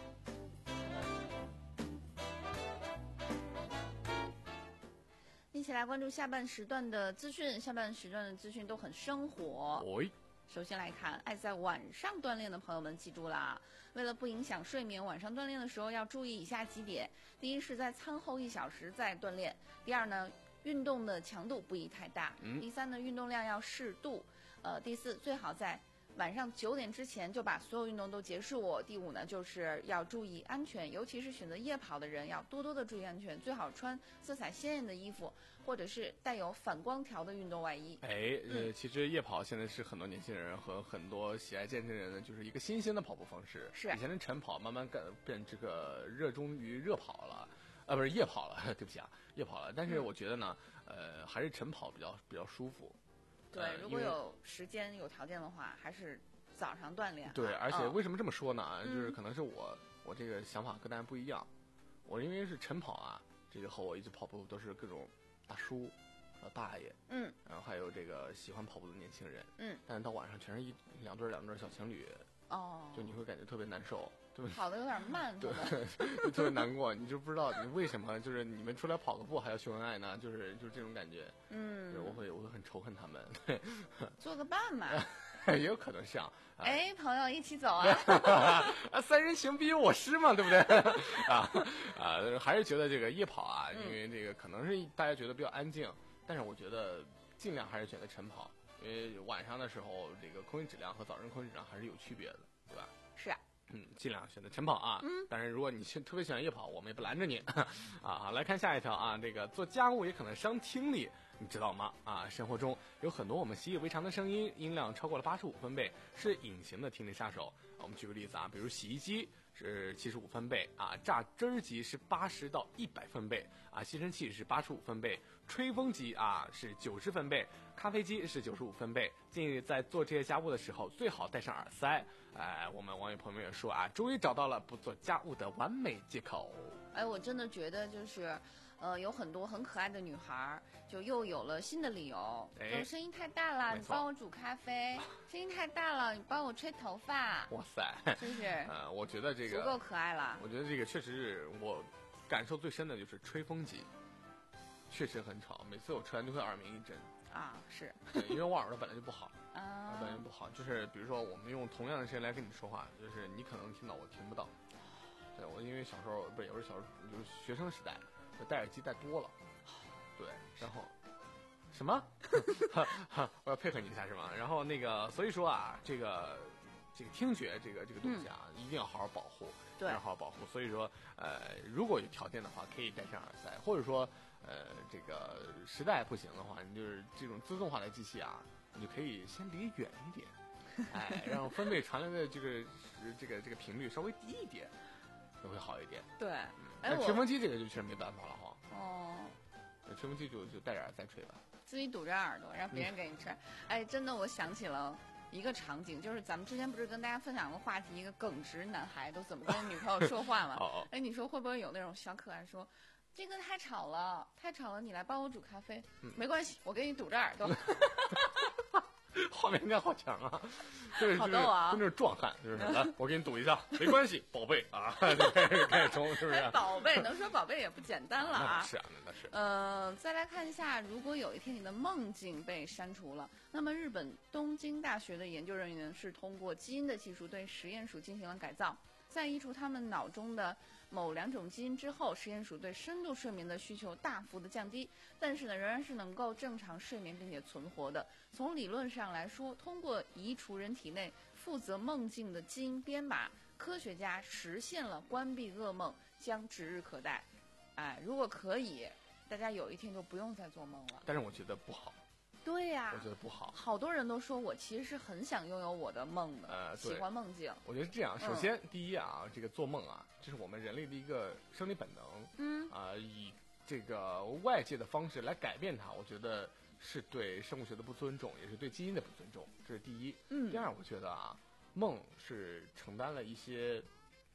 一起来关注下半时段的资讯，下半时段的资讯都很生活。 喂。 首先来看，爱在晚上锻炼的朋友们记住了，为了不影响睡眠，晚上锻炼的时候要注意以下几点：第一是在餐后一小时再锻炼；第二呢，运动的强度不宜太大； 嗯、 第三呢，运动量要适度；呃，第四最好在晚上九点之前就把所有运动都结束。第五呢，就是要注意安全，尤其是选择夜跑的人要多多的注意安全，最好穿色彩鲜艳的衣服，或者是带有反光条的运动外衣。 哎，呃，其实夜跑现在是很多年轻人和很多喜爱健身人的就是一个新兴的跑步方式。 是以前的晨跑慢慢改变这个热衷于热跑了。啊，不是夜跑了，对不起啊，夜跑了。但是我觉得呢，嗯、呃，还是晨跑比较比较舒服。 对，呃、如果有时间有条件的话，还是早上锻炼。 对，而且为什么这么说呢？ 嗯、 就是可能是我我这个想法跟大家不一样。我因为是晨跑啊，这个和我一直跑步都是各种大叔、呃大爷， 嗯， 然后还有这个喜欢跑步的年轻人， 嗯， 但是到晚上全是一两对两对小情侣， 哦， 就你会感觉特别难受。 跑得有点慢， 对，就特别难过，你就不知道你为什么就是你们出来跑个步还要秀恩爱呢？就是就是这种感觉， 嗯， 我会我会很仇恨他们，对， 做个伴嘛， 也有可能是啊。 哎，朋友一起走啊！ 啊，三人行必有我师嘛，对不对？啊啊，还是觉得这个夜跑啊，因为这个可能是大家觉得比较安静，但是我觉得尽量还是选择晨跑，因为晚上的时候这个空气质量和早晨空气质量还是有区别的，对吧？ 是啊。 嗯，尽量选择晨跑啊。 嗯， 但是如果你特别喜欢夜跑，我们也不拦着你。啊，来看下一条啊，这个做家务也可能伤听力，你知道吗？啊，生活中有很多我们习以为常的声音，音量超过了八十五分贝，是隐形的听力杀手。我们举个例子啊，比如洗衣机是七十五分贝啊，榨汁儿机是八十到一百分贝啊，吸尘器是八十五分贝，吹风机啊是九十分贝，咖啡机是九十五分贝。建议在做这些家务的时候，最好戴上耳塞。哎，我们网友朋友也说啊，终于找到了不做家务的完美借口。 哎，我真的觉得就是，呃，有很多很可爱的女孩，就又有了新的理由。 哎， 就声音太大了，你帮我煮咖啡；声音太大了，你帮我吹头发。 哇塞， 是不是？ 呃，我觉得这个足够可爱了。 我觉得这个确实是我感受最深的就是吹风机，确实很吵，每次我吹完就会耳鸣一阵。 啊，是， 对，因为我耳朵本来就不好， 啊， 本来就不好，就是比如说我们用同样的时间来跟你说话，就是你可能听到我听不到。对，我因为小时候不是也是小时候就是学生时代，就戴耳机戴多了，对，然后什么？我要配合你一下是吗？然后那个所以说啊，这个这个听觉这个这个东西啊，嗯、一定要好好保护， 对， 好好保护。所以说呃，如果有条件的话，可以戴上耳塞，或者说。呃，这个实在不行的话，你就是这种自动化的机器啊，你就可以先离远一点，哎，让分贝传来的这个这个这个频率稍微低一点，就会好一点。 对， 嗯，哎，吹风机这个就确实没办法了哈。 哦， 吹风机就就戴着耳塞吹吧， 自己堵着耳朵，让别人给你吹。嗯、哎，真的，我想起了一个场景，就是咱们之前不是跟大家分享过话题，一个耿直男孩都怎么跟女朋友说话吗？ 哦， 哎，你说会不会有那种小可爱说？这个太吵了，太吵了！你来帮我煮咖啡，嗯、没关系，我给你堵着耳朵。 画面感好强啊！对， 好逗啊！ 就那种壮汉，就是来，我给你堵一下，没关系，宝贝啊，开始开始冲，是不是？ 哎、宝贝，能说宝贝也不简单了啊！ 是啊，那是。 呃，再来看一下，如果有一天你的梦境被删除了，那么日本东京大学的研究人员是通过基因的技术对实验鼠进行了改造。在移除他们脑中的某两种基因之后，实验鼠对深度睡眠的需求大幅的降低，但是呢，仍然是能够正常睡眠并且存活的。从理论上来说，通过移除人体内负责梦境的基因编码，科学家实现了关闭噩梦，将指日可待。哎，如果可以，大家有一天就不用再做梦了。 但是我觉得不好。 对呀、啊， 我觉得不好。 好多人都说我其实是很想拥有我的梦的， 呃， 喜欢梦境。 我觉得是这样，首先、嗯、第一啊，这个做梦啊，这是我们人类的一个生理本能。 嗯啊、呃，以这个外界的方式来改变它，我觉得是对生物学的不尊重，也是对基因的不尊重，这是第一。 嗯。 第二，我觉得啊，梦是承担了一些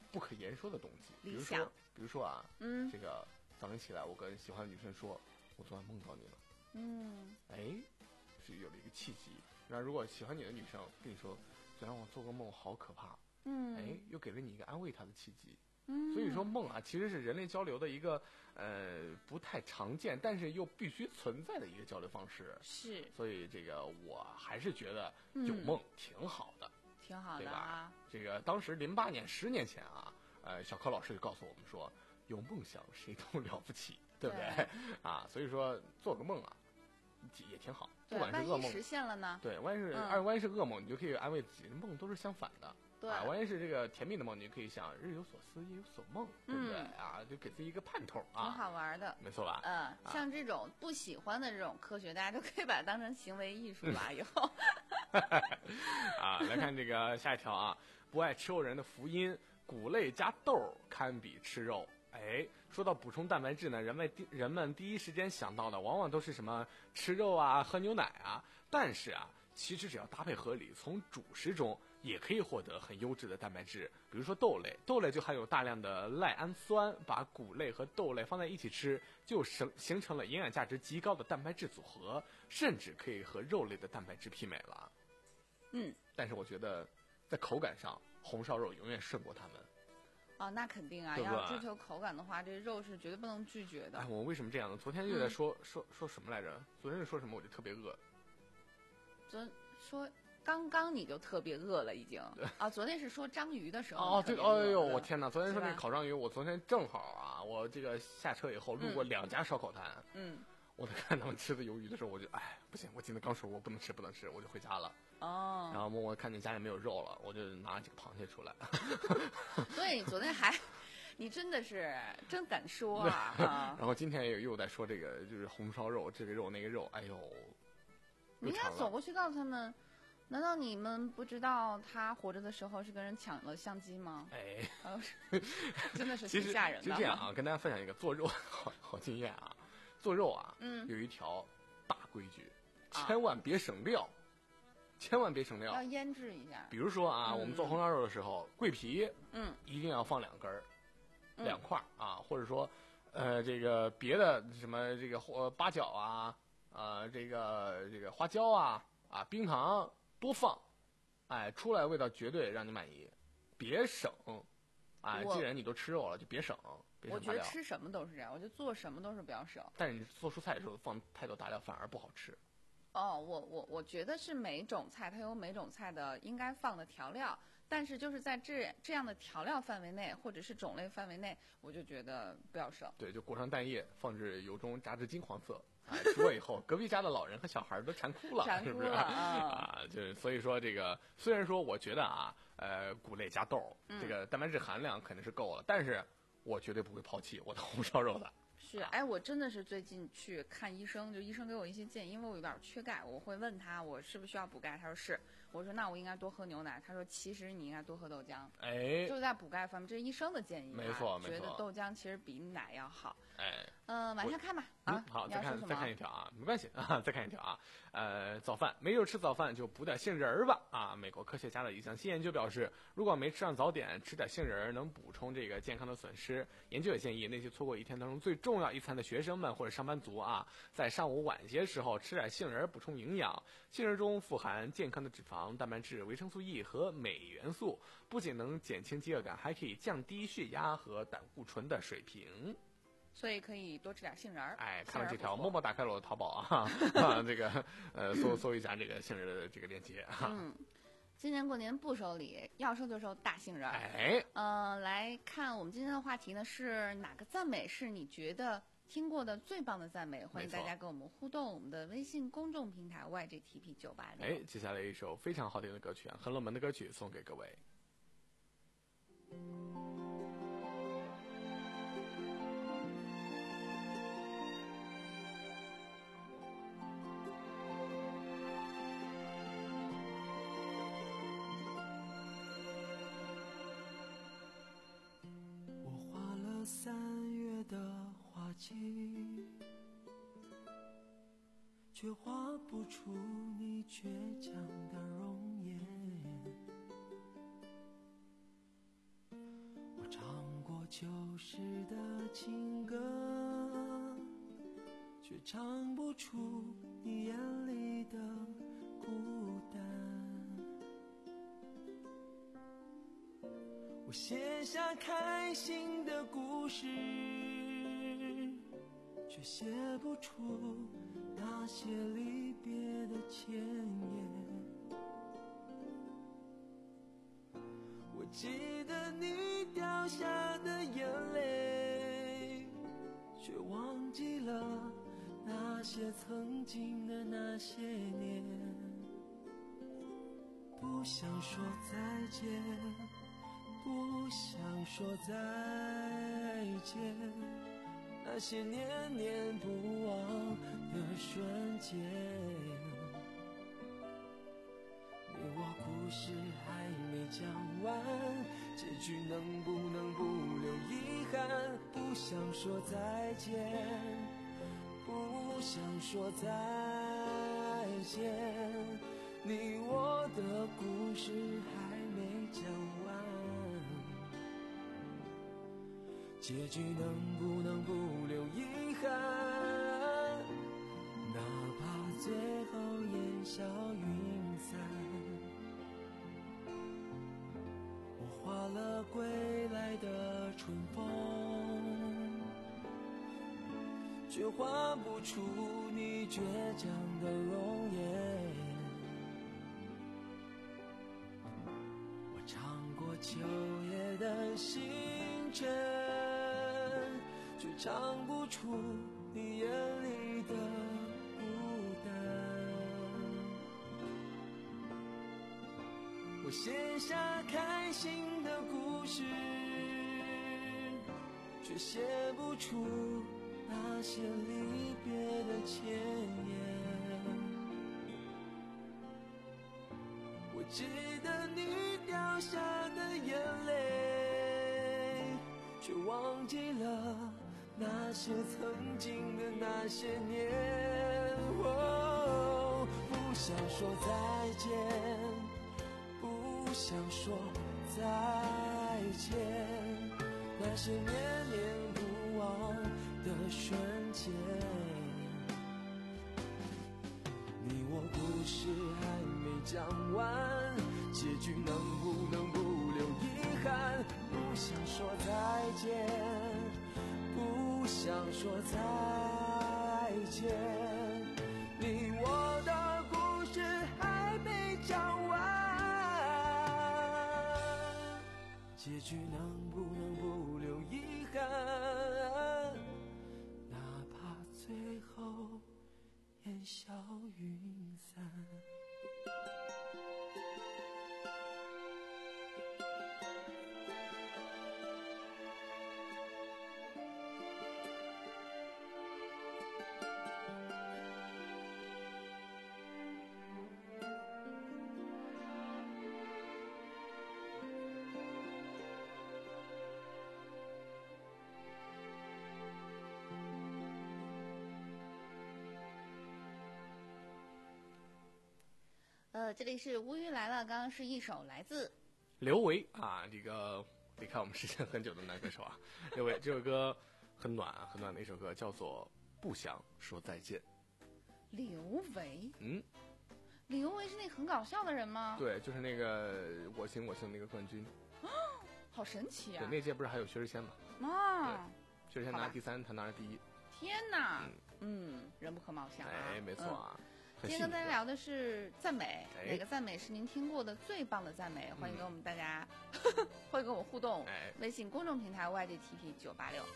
不可言说的动机，比如理想说，比如说啊， 嗯这个早晨起来，我跟喜欢的女生说，我昨晚梦到你了， 嗯， 哎，是有了一个契机。那如果喜欢你的女生跟你说，昨天我做个梦好可怕， 嗯， 哎，又给了你一个安慰她的契机。 嗯， 所以说梦啊，其实是人类交流的一个呃不太常见，但是又必须存在的一个交流方式。 是， 所以这个我还是觉得有梦挺好的， 嗯、挺好的，对吧？ 啊。 这个当时零八年，十年前啊，呃，小柯老师就告诉我们说，有梦想谁都了不起，对不对？ 对啊，所以说做个梦啊，也挺好。 对， 不管是噩梦实现了呢？ 对，万一是、 嗯、 二万一是噩梦，你就可以安慰自己，梦都是相反的。 对， 啊，万一是这个甜蜜的梦，你就可以想日有所思，夜有所梦，对不对？ 嗯、 啊，就给自己一个盼头啊， 挺好玩的， 没错吧？ 嗯、 啊， 像这种不喜欢的这种科学，大家都可以把它当成行为艺术吧，以后。 啊，来看这个下一条啊，不爱吃肉人的福音，谷类加豆堪比吃肉。哎，说到补充蛋白质呢，人们第人们第一时间想到的往往都是什么吃肉啊、喝牛奶啊，但是啊。其实只要搭配合理，从主食中也可以获得很优质的蛋白质。比如说豆类，豆类就含有大量的赖氨酸，把谷类和豆类放在一起吃，就形形成了营养价值极高的蛋白质组合，甚至可以和肉类的蛋白质媲美了。 嗯， 但是我觉得在口感上，红烧肉永远胜过它们。 哦，那肯定啊！ 对要追求口感的话，这肉是绝对不能拒绝的。 哎，我为什么这样呢？昨天就在说、嗯、说说什么来着？昨天是说什么？我就特别饿。 昨说刚刚你就特别饿了，已经啊！昨天是说章鱼的时候哦，对，哎呦，我天哪！昨天说那个烤章鱼，我昨天正好啊，我这个下车以后路过两家烧烤摊， 嗯， 我在看他们吃的鱿鱼的时候，我就哎不行，我今天刚说我不能吃不能吃，我就回家了。 哦， 然后默默看见家里没有肉了，我就拿了几个螃蟹出来。 所以你昨天还，你真的是真敢说啊！啊然后今天又又在说这个就是红烧肉，这个肉那个肉，哎呦。 你应该走过去告诉他们，难道你们不知道他活着的时候是跟人抢了相机吗？ 哎， 真的是挺吓人的。 其实这样啊，跟大家分享一个做肉好好经验啊。做肉啊， 嗯， 有一条大规矩，千万别省料，啊、千万别省料， 要腌制一下。 比如说啊， 嗯、 我们做红烧肉的时候，桂皮， 嗯， 一定要放两根儿， 嗯、 两块啊，或者说，呃，这个别的什么这个呃八角啊。呃，这个这个花椒啊啊，冰糖多放，哎，出来味道绝对让你满意，别省，哎，既然你都吃肉了，就别省。别省我觉得吃什么都是这样，我觉得做什么都是不要省。 但是你做蔬菜的时候放太多大料反而不好吃。 哦，我我我觉得是每种菜它有每种菜的应该放的调料，但是就是在这这样的调料范围内或者是种类范围内，我就觉得不要省。 对，就裹上蛋液，放置油中炸至金黄色。哎，吃过以后，隔壁家的老人和小孩都馋哭了， 馋是不是？啊，就是所以说这个，虽然说我觉得啊，呃，谷类加豆， 嗯、 这个蛋白质含量肯定是够了，但是我绝对不会抛弃我的红烧肉的。 是，哎，我真的是最近去看医生，就医生给我一些建议，因为我有点缺钙，我会问他我是不是需要补钙，他说是，我说那我应该多喝牛奶，他说其实你应该多喝豆浆， 哎， 就在补钙方面，这是医生的建议、啊， 没错，没错， 觉得豆浆其实比奶要好， 哎， 嗯、呃，晚上看吧，啊， 嗯、好，再看再看一条啊，没关系啊，再看一条啊，呃，早饭没肉吃早饭就补点杏仁儿吧，啊，美国科学家的一项新研究表示，如果没吃上早点，吃点杏仁儿能补充这个健康的损失，研究也建议那些错过一天当中最重要一餐的学生们或者上班族啊，在上午晚些时候吃点杏仁补充营养。杏仁中富含健康的脂肪、蛋白质、维生素 E 和镁元素，不仅能减轻饥饿感，还可以降低血压和胆固醇的水平。 所以可以多吃点杏仁儿。 哎，看了这条，默默打开了我的淘宝啊，啊这个呃搜搜一下这个杏仁的这个链接啊。 嗯。今年过年不收礼，要收就收大杏仁。 哎， 嗯、呃，来看我们今天的话题呢，是哪个赞美是你觉得听过的最棒的赞美？欢迎大家跟我们互动，我们的微信公众平台 Y G T P 九八六。 哎，接下来一首非常好听的歌曲啊，很冷门的歌曲送给各位。 三月的花季，却画不出你倔强的容颜。我流逝的情歌，却唱不出你眼里的孤单。我写下开心的故事，却写不出那些离别的前言。我记得你掉下的眼泪，却忘记了那些曾经的那些年。不想说再见，不想说再见，那些念念不忘的瞬间。你我故事还没讲完，结局能不能不留遗憾？不想说再见，不想说再见，你我的故事还没讲完，结局能不能不留遗憾？哪怕最后烟消云散，我画了归来的春风，却画不出你倔强的容颜。我唱过秋夜的星辰，却唱不出你眼里的孤单。我写下开心的故事，却写不出那些离别的前言。我记得你掉下的眼泪，却忘记了那些曾经的那些年。哦，不想说再见，不想说再见，那些念念不忘的瞬间。你我故事还没讲完，结局能不能不留遗憾？不想说再见，不想说再见，你我的故事还没讲完，结局能不能不留遗憾？哪怕最后烟消云散。 呃，这里是乌云来了，刚刚是一首来自刘维啊，这个离开我们时间很久的男歌手啊，刘维这首歌很暖啊，很暖的一首歌，叫做《不想说再见》。 刘维， 嗯， 刘维是那个很搞笑的人吗？ 对，就是那个我行我行那个冠军。 好神奇啊！ 对，那届不是还有薛之谦吗？ 啊， 薛之谦拿第三，他拿了第一。 天哪，嗯，嗯，人不可貌相啊！ 哎，没错啊。 嗯，今天跟大家聊的是赞美， 哎、 哪个赞美是您听过的最棒的赞美？欢迎跟我们大家，嗯、欢迎跟我互动。 哎， 微信公众平台 Y D T P 九八六。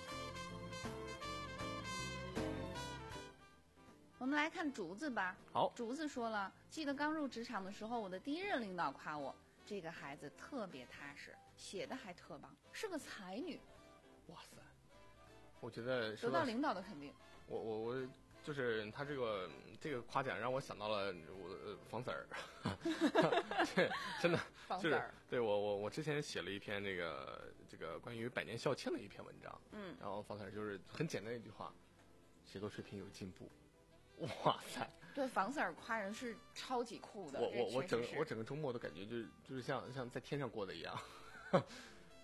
我们来看竹子吧。 好， 竹子说了，记得刚入职场的时候，我的第一任领导夸我，这个孩子特别踏实，写的还特棒，是个才女。 哇塞，我觉得得到领导的肯定。 我我我。就是他这个这个夸奖让我想到了我的房子儿，对，真的就是对我我我之前写了一篇这个这个关于百年校庆的一篇文章， 嗯， 然后房子儿就是很简单的一句话，写作水平有进步，哇塞！ 对，房子儿夸人是超级酷的。 我我我整我整个周末都感觉就是就是像像在天上过的一样。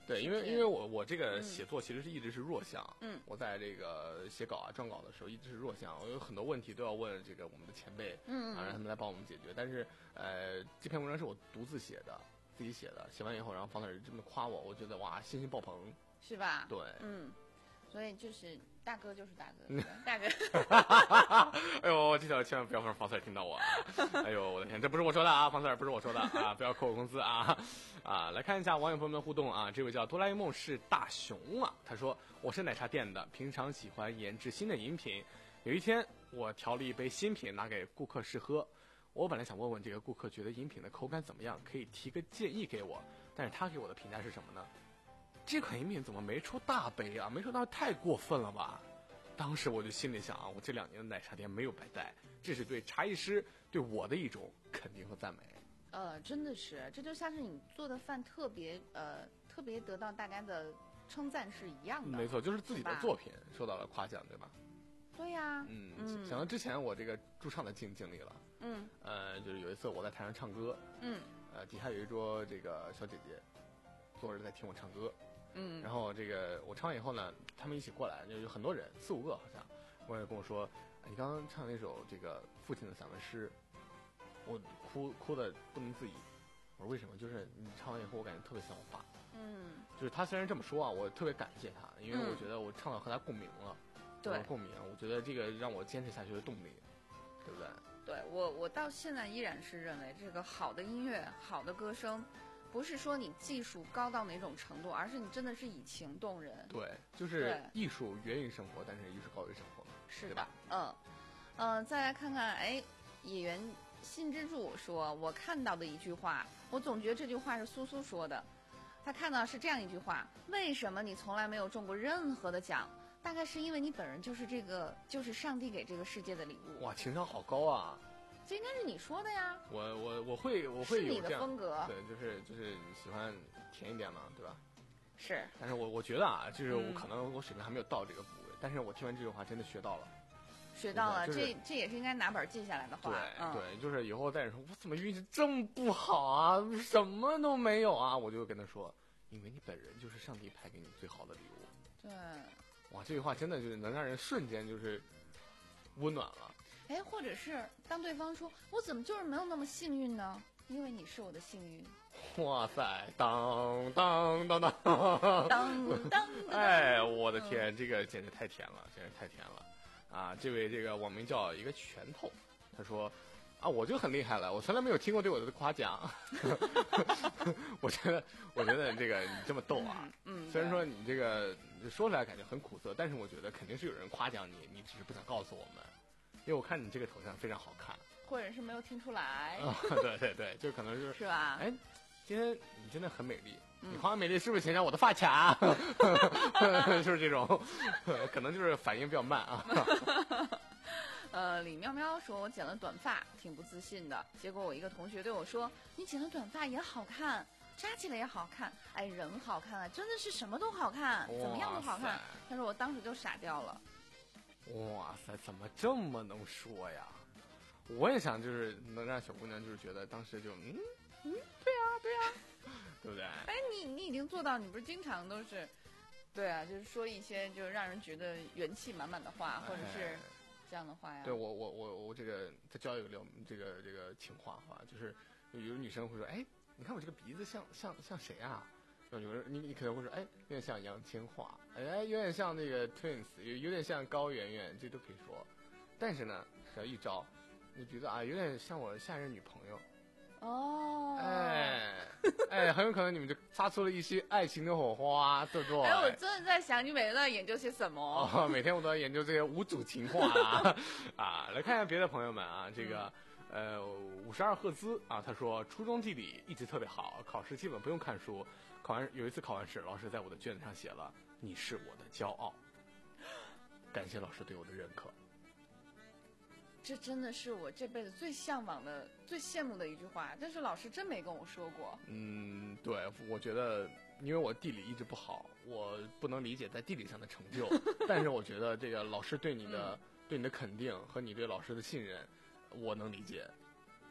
对，因为因为我我这个写作其实是一直是弱项， 嗯， 我在这个写稿啊、撰稿的时候一直是弱项，我有很多问题都要问这个我们的前辈， 嗯啊，让他们来帮我们解决。但是呃，这篇文章是我独自写的，自己写的，写完以后，然后方老师这么夸我，我觉得哇，信心爆棚， 是吧？ 对， 嗯，所以就是大哥就是大哥，大哥。 哎呦，这条千万不要让方 Sir 听到我啊！哎呦，我的天，这不是我说的啊，方 Sir 不是我说的啊，不要扣我工资啊！啊，来看一下网友朋友们的互动啊，这位叫哆啦 A 梦是大熊啊，他说我是奶茶店的，平常喜欢研制新的饮品，有一天我调了一杯新品拿给顾客试喝，我本来想问问这个顾客觉得饮品的口感怎么样，可以提个建议给我，但是他给我的评价是什么呢？这款饮品怎么没出大杯啊？没出大杯太过分了吧？当时我就心里想啊，我这两年的奶茶店没有白带，这是对茶艺师对我的一种肯定和赞美。 呃，真的是，这就像是你做的饭特别呃特别得到大家的称赞是一样的。 没错，就是自己的作品受到了夸奖，对吧？ 对呀、啊， 嗯， 嗯想到之前我这个驻唱的经经历了， 嗯， 呃，就是有一次我在台上唱歌， 嗯， 呃，底下有一桌这个小姐姐，坐着在听我唱歌。 嗯， 然后这个我唱完以后呢，他们一起过来，就有很多人，四五个好像，过来跟我说，哎、你刚刚唱那首这个父亲的散文诗，我哭哭的不能自已。我说为什么？就是你唱完以后，我感觉特别像我爸。 嗯， 就是他虽然这么说啊，我特别感谢他，因为我觉得我唱到和他共鸣了， 对， 共鸣，我觉得这个让我坚持下去的动力，对不对？ 对我，我到现在依然是认为，这个好的音乐、好的歌声。不是说你技术高到哪种程度，而是你真的是以情动人。 对，就是艺术源于生活，但是艺术高于生活嘛， 是的， 吧？ 嗯，嗯、呃，再来看看，哎，演员新之助说，我看到的一句话，我总觉得这句话是苏苏说的，他看到是这样一句话：为什么你从来没有中过任何的奖？大概是因为你本人就是这个，就是上帝给这个世界的礼物。 哇，情商好高啊！ 这应该是你说的呀。 我我我会我会有是你的风格， 对，就是就是你喜欢甜一点嘛，对吧？ 是。 但是我我觉得啊，就是我可能我水平还没有到这个部位，嗯、但是我听完这句话真的学到了， 学到了， 就是、 这这也是应该拿本记下来的话。 对、 嗯、 对，就是以后再说我怎么运气这么不好啊，什么都没有啊，我就跟他说，因为你本人就是上帝派给你最好的礼物。 对。 哇，这句话真的就是能让人瞬间就是温暖了。 哎，或者是当对方说我怎么就是没有那么幸运呢？因为你是我的幸运。 哇塞，当当当当当当！ 哎，我的天，嗯、这个简直太甜了，简直太甜了啊！这位这个网名叫一个拳头，他说啊，我就很厉害了，我从来没有听过对我的夸奖。我觉得，我觉得这个你这么逗啊， 嗯， 虽然说你这个说出来感觉很苦涩，但是我觉得肯定是有人夸奖你，你只是不想告诉我们。因为我看你这个头像非常好看， 或者是没有听出来。 哦、对对对，就可能就是是吧？ 哎，今天你真的很美丽，嗯、你夸完美丽是不是想想我的发卡？就是这种，可能就是反应比较慢啊。 呃，李喵喵说我剪了短发，挺不自信的。结果我一个同学对我说：“你剪了短发也好看，扎起来也好看，哎，人好看啊，真的是什么都好看，怎么样都好看。”他说我当时就傻掉了。 哇塞，怎么这么能说呀？我也想就是能让小姑娘就是觉得当时就嗯嗯，对啊对啊，对不对？ 哎，你你已经做到，你不是经常都是，对啊，就是说一些就让人觉得元气满满的话，或者是这样的话呀。 对我我我我这个再教一个聊这个这个情话话，就是有女生会说，哎，你看我这个鼻子像像像谁啊？有人你你可能会说，哎，有点像杨千嬅，哎，有点像那个 Twins， 有有点像高圆圆，这都可以说。但是呢，只要一招，你觉得啊，有点像我下任女朋友。 哦。 哎哎，很有可能你们就擦出了一些爱情的火花，对不对？ 哎，我真的在想，你每天都在研究些什么？ 哦，每天我都在研究这些无主情话啊啊！来看看别的朋友们啊，这个。呃，五十二赫兹啊，他说初中地理一直特别好，考试基本不用看书。考完有一次考完试，老师在我的卷子上写了“你是我的骄傲”，感谢老师对我的认可。 这真的是我这辈子最向往的、最羡慕的一句话，但是老师真没跟我说过。 嗯，对，我觉得因为我地理一直不好，我不能理解在地理上的成就，但是我觉得这个老师对你的、嗯、对你的肯定和你对老师的信任。我能理解，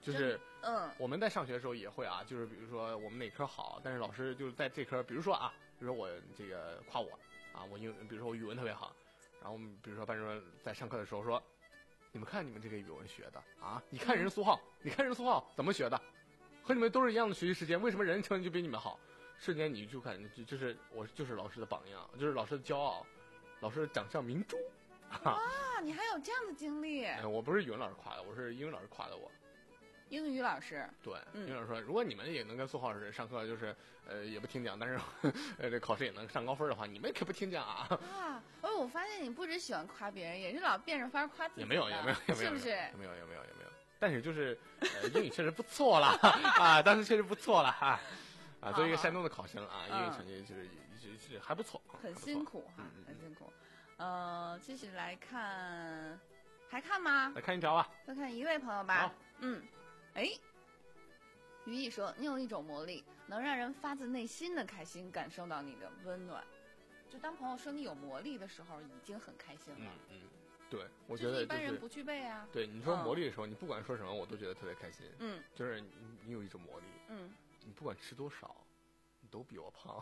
就是嗯， 我们在上学的时候也会啊，就是比如说我们哪科好，但是老师就是在这科，比如说啊，比如说我这个夸我啊，我英，比如说我语文特别好，然后我们比如说班主任在上课的时候说，你们看你们这个语文学的啊，你看人苏浩，你看人苏浩怎么学的，和你们都是一样的学习时间，为什么人成绩就比你们好？瞬间你就感觉就是我就是老师的榜样，就是老师的骄傲，老师的掌上明珠。 哇，你还有这样的经历？ 哎，我不是语文老师夸的，我是英语老师夸的我。 英语老师对， 嗯、 英语老师说，如果你们也能跟苏浩老师上课，就是呃也不听讲，但是呃这考试也能上高分的话，你们可不听讲啊！ 啊，哦，我发现你不只喜欢夸别人，也是老变着法儿夸自己。 也没有，也没有，也没有， 是不是？ 也没有，也没有，也没有。但是就是呃英语确实不错了啊，当时确实不错了啊啊！作为一个山东的考生啊，英语成绩就是是是还不错， 很辛苦哈，很辛苦。呃，继续来看，还看吗？ 来看一条吧， 再看一位朋友吧。嗯。哎，于毅说：“你有一种魔力，能让人发自内心的开心，感受到你的温暖。就当朋友说你有魔力的时候，已经很开心了。 嗯嗯，对，我觉得、就是、 一般人不具备啊。 对，你说魔力的时候，嗯、你不管说什么，我都觉得特别开心。 嗯， 就是你你有一种魔力。 嗯， 你不管吃多少，你都比我胖。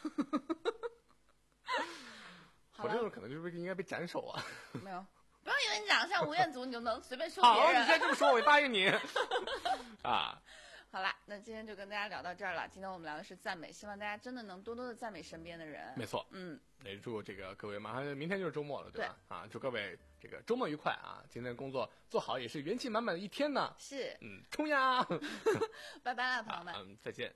我这种可能就是应该被斩首啊。 没有。”不要以为你长得像吴彦祖，你就能随便说别人。 好，你再这么说，我答应你。啊， 好啦，那今天就跟大家聊到这儿了。今天我们聊的是赞美，希望大家真的能多多的赞美身边的人。 没错， 嗯， 也祝这个各位马上明天就是周末了，对吧？对啊，祝各位这个周末愉快啊！今天工作做好，也是元气满满的一天呢。 是， 嗯，冲呀！ 拜拜了，朋友们。 嗯，再见。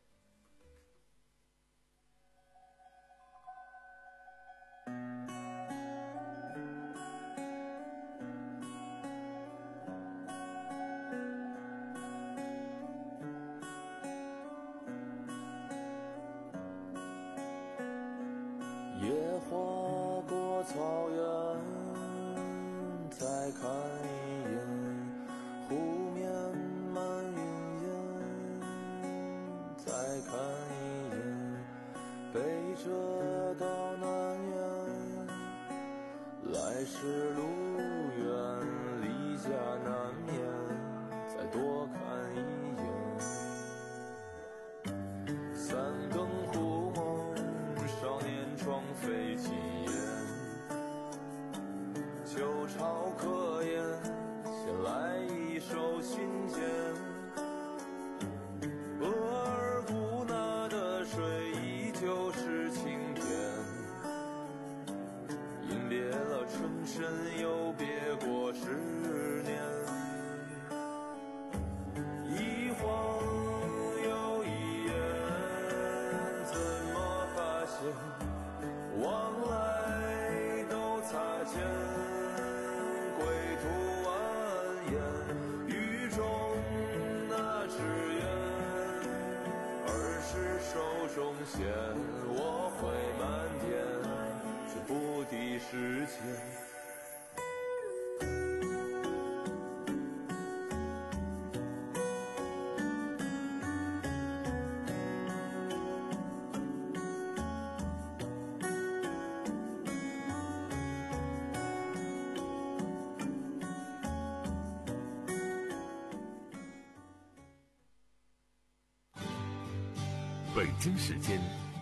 草原，再看一眼，湖面满云烟。再看一眼，北辙到南辕。来时路远，离家难免。再多看一眼，三更忽梦，少年窗飞起。旧巢客宴，衔来一首信笺。额尔古纳的水依旧是晴天，迎别了春深，又别过十年。一晃又一眼，怎么发现往来都擦肩？中线我会漫天，却不敌时间。 北京时间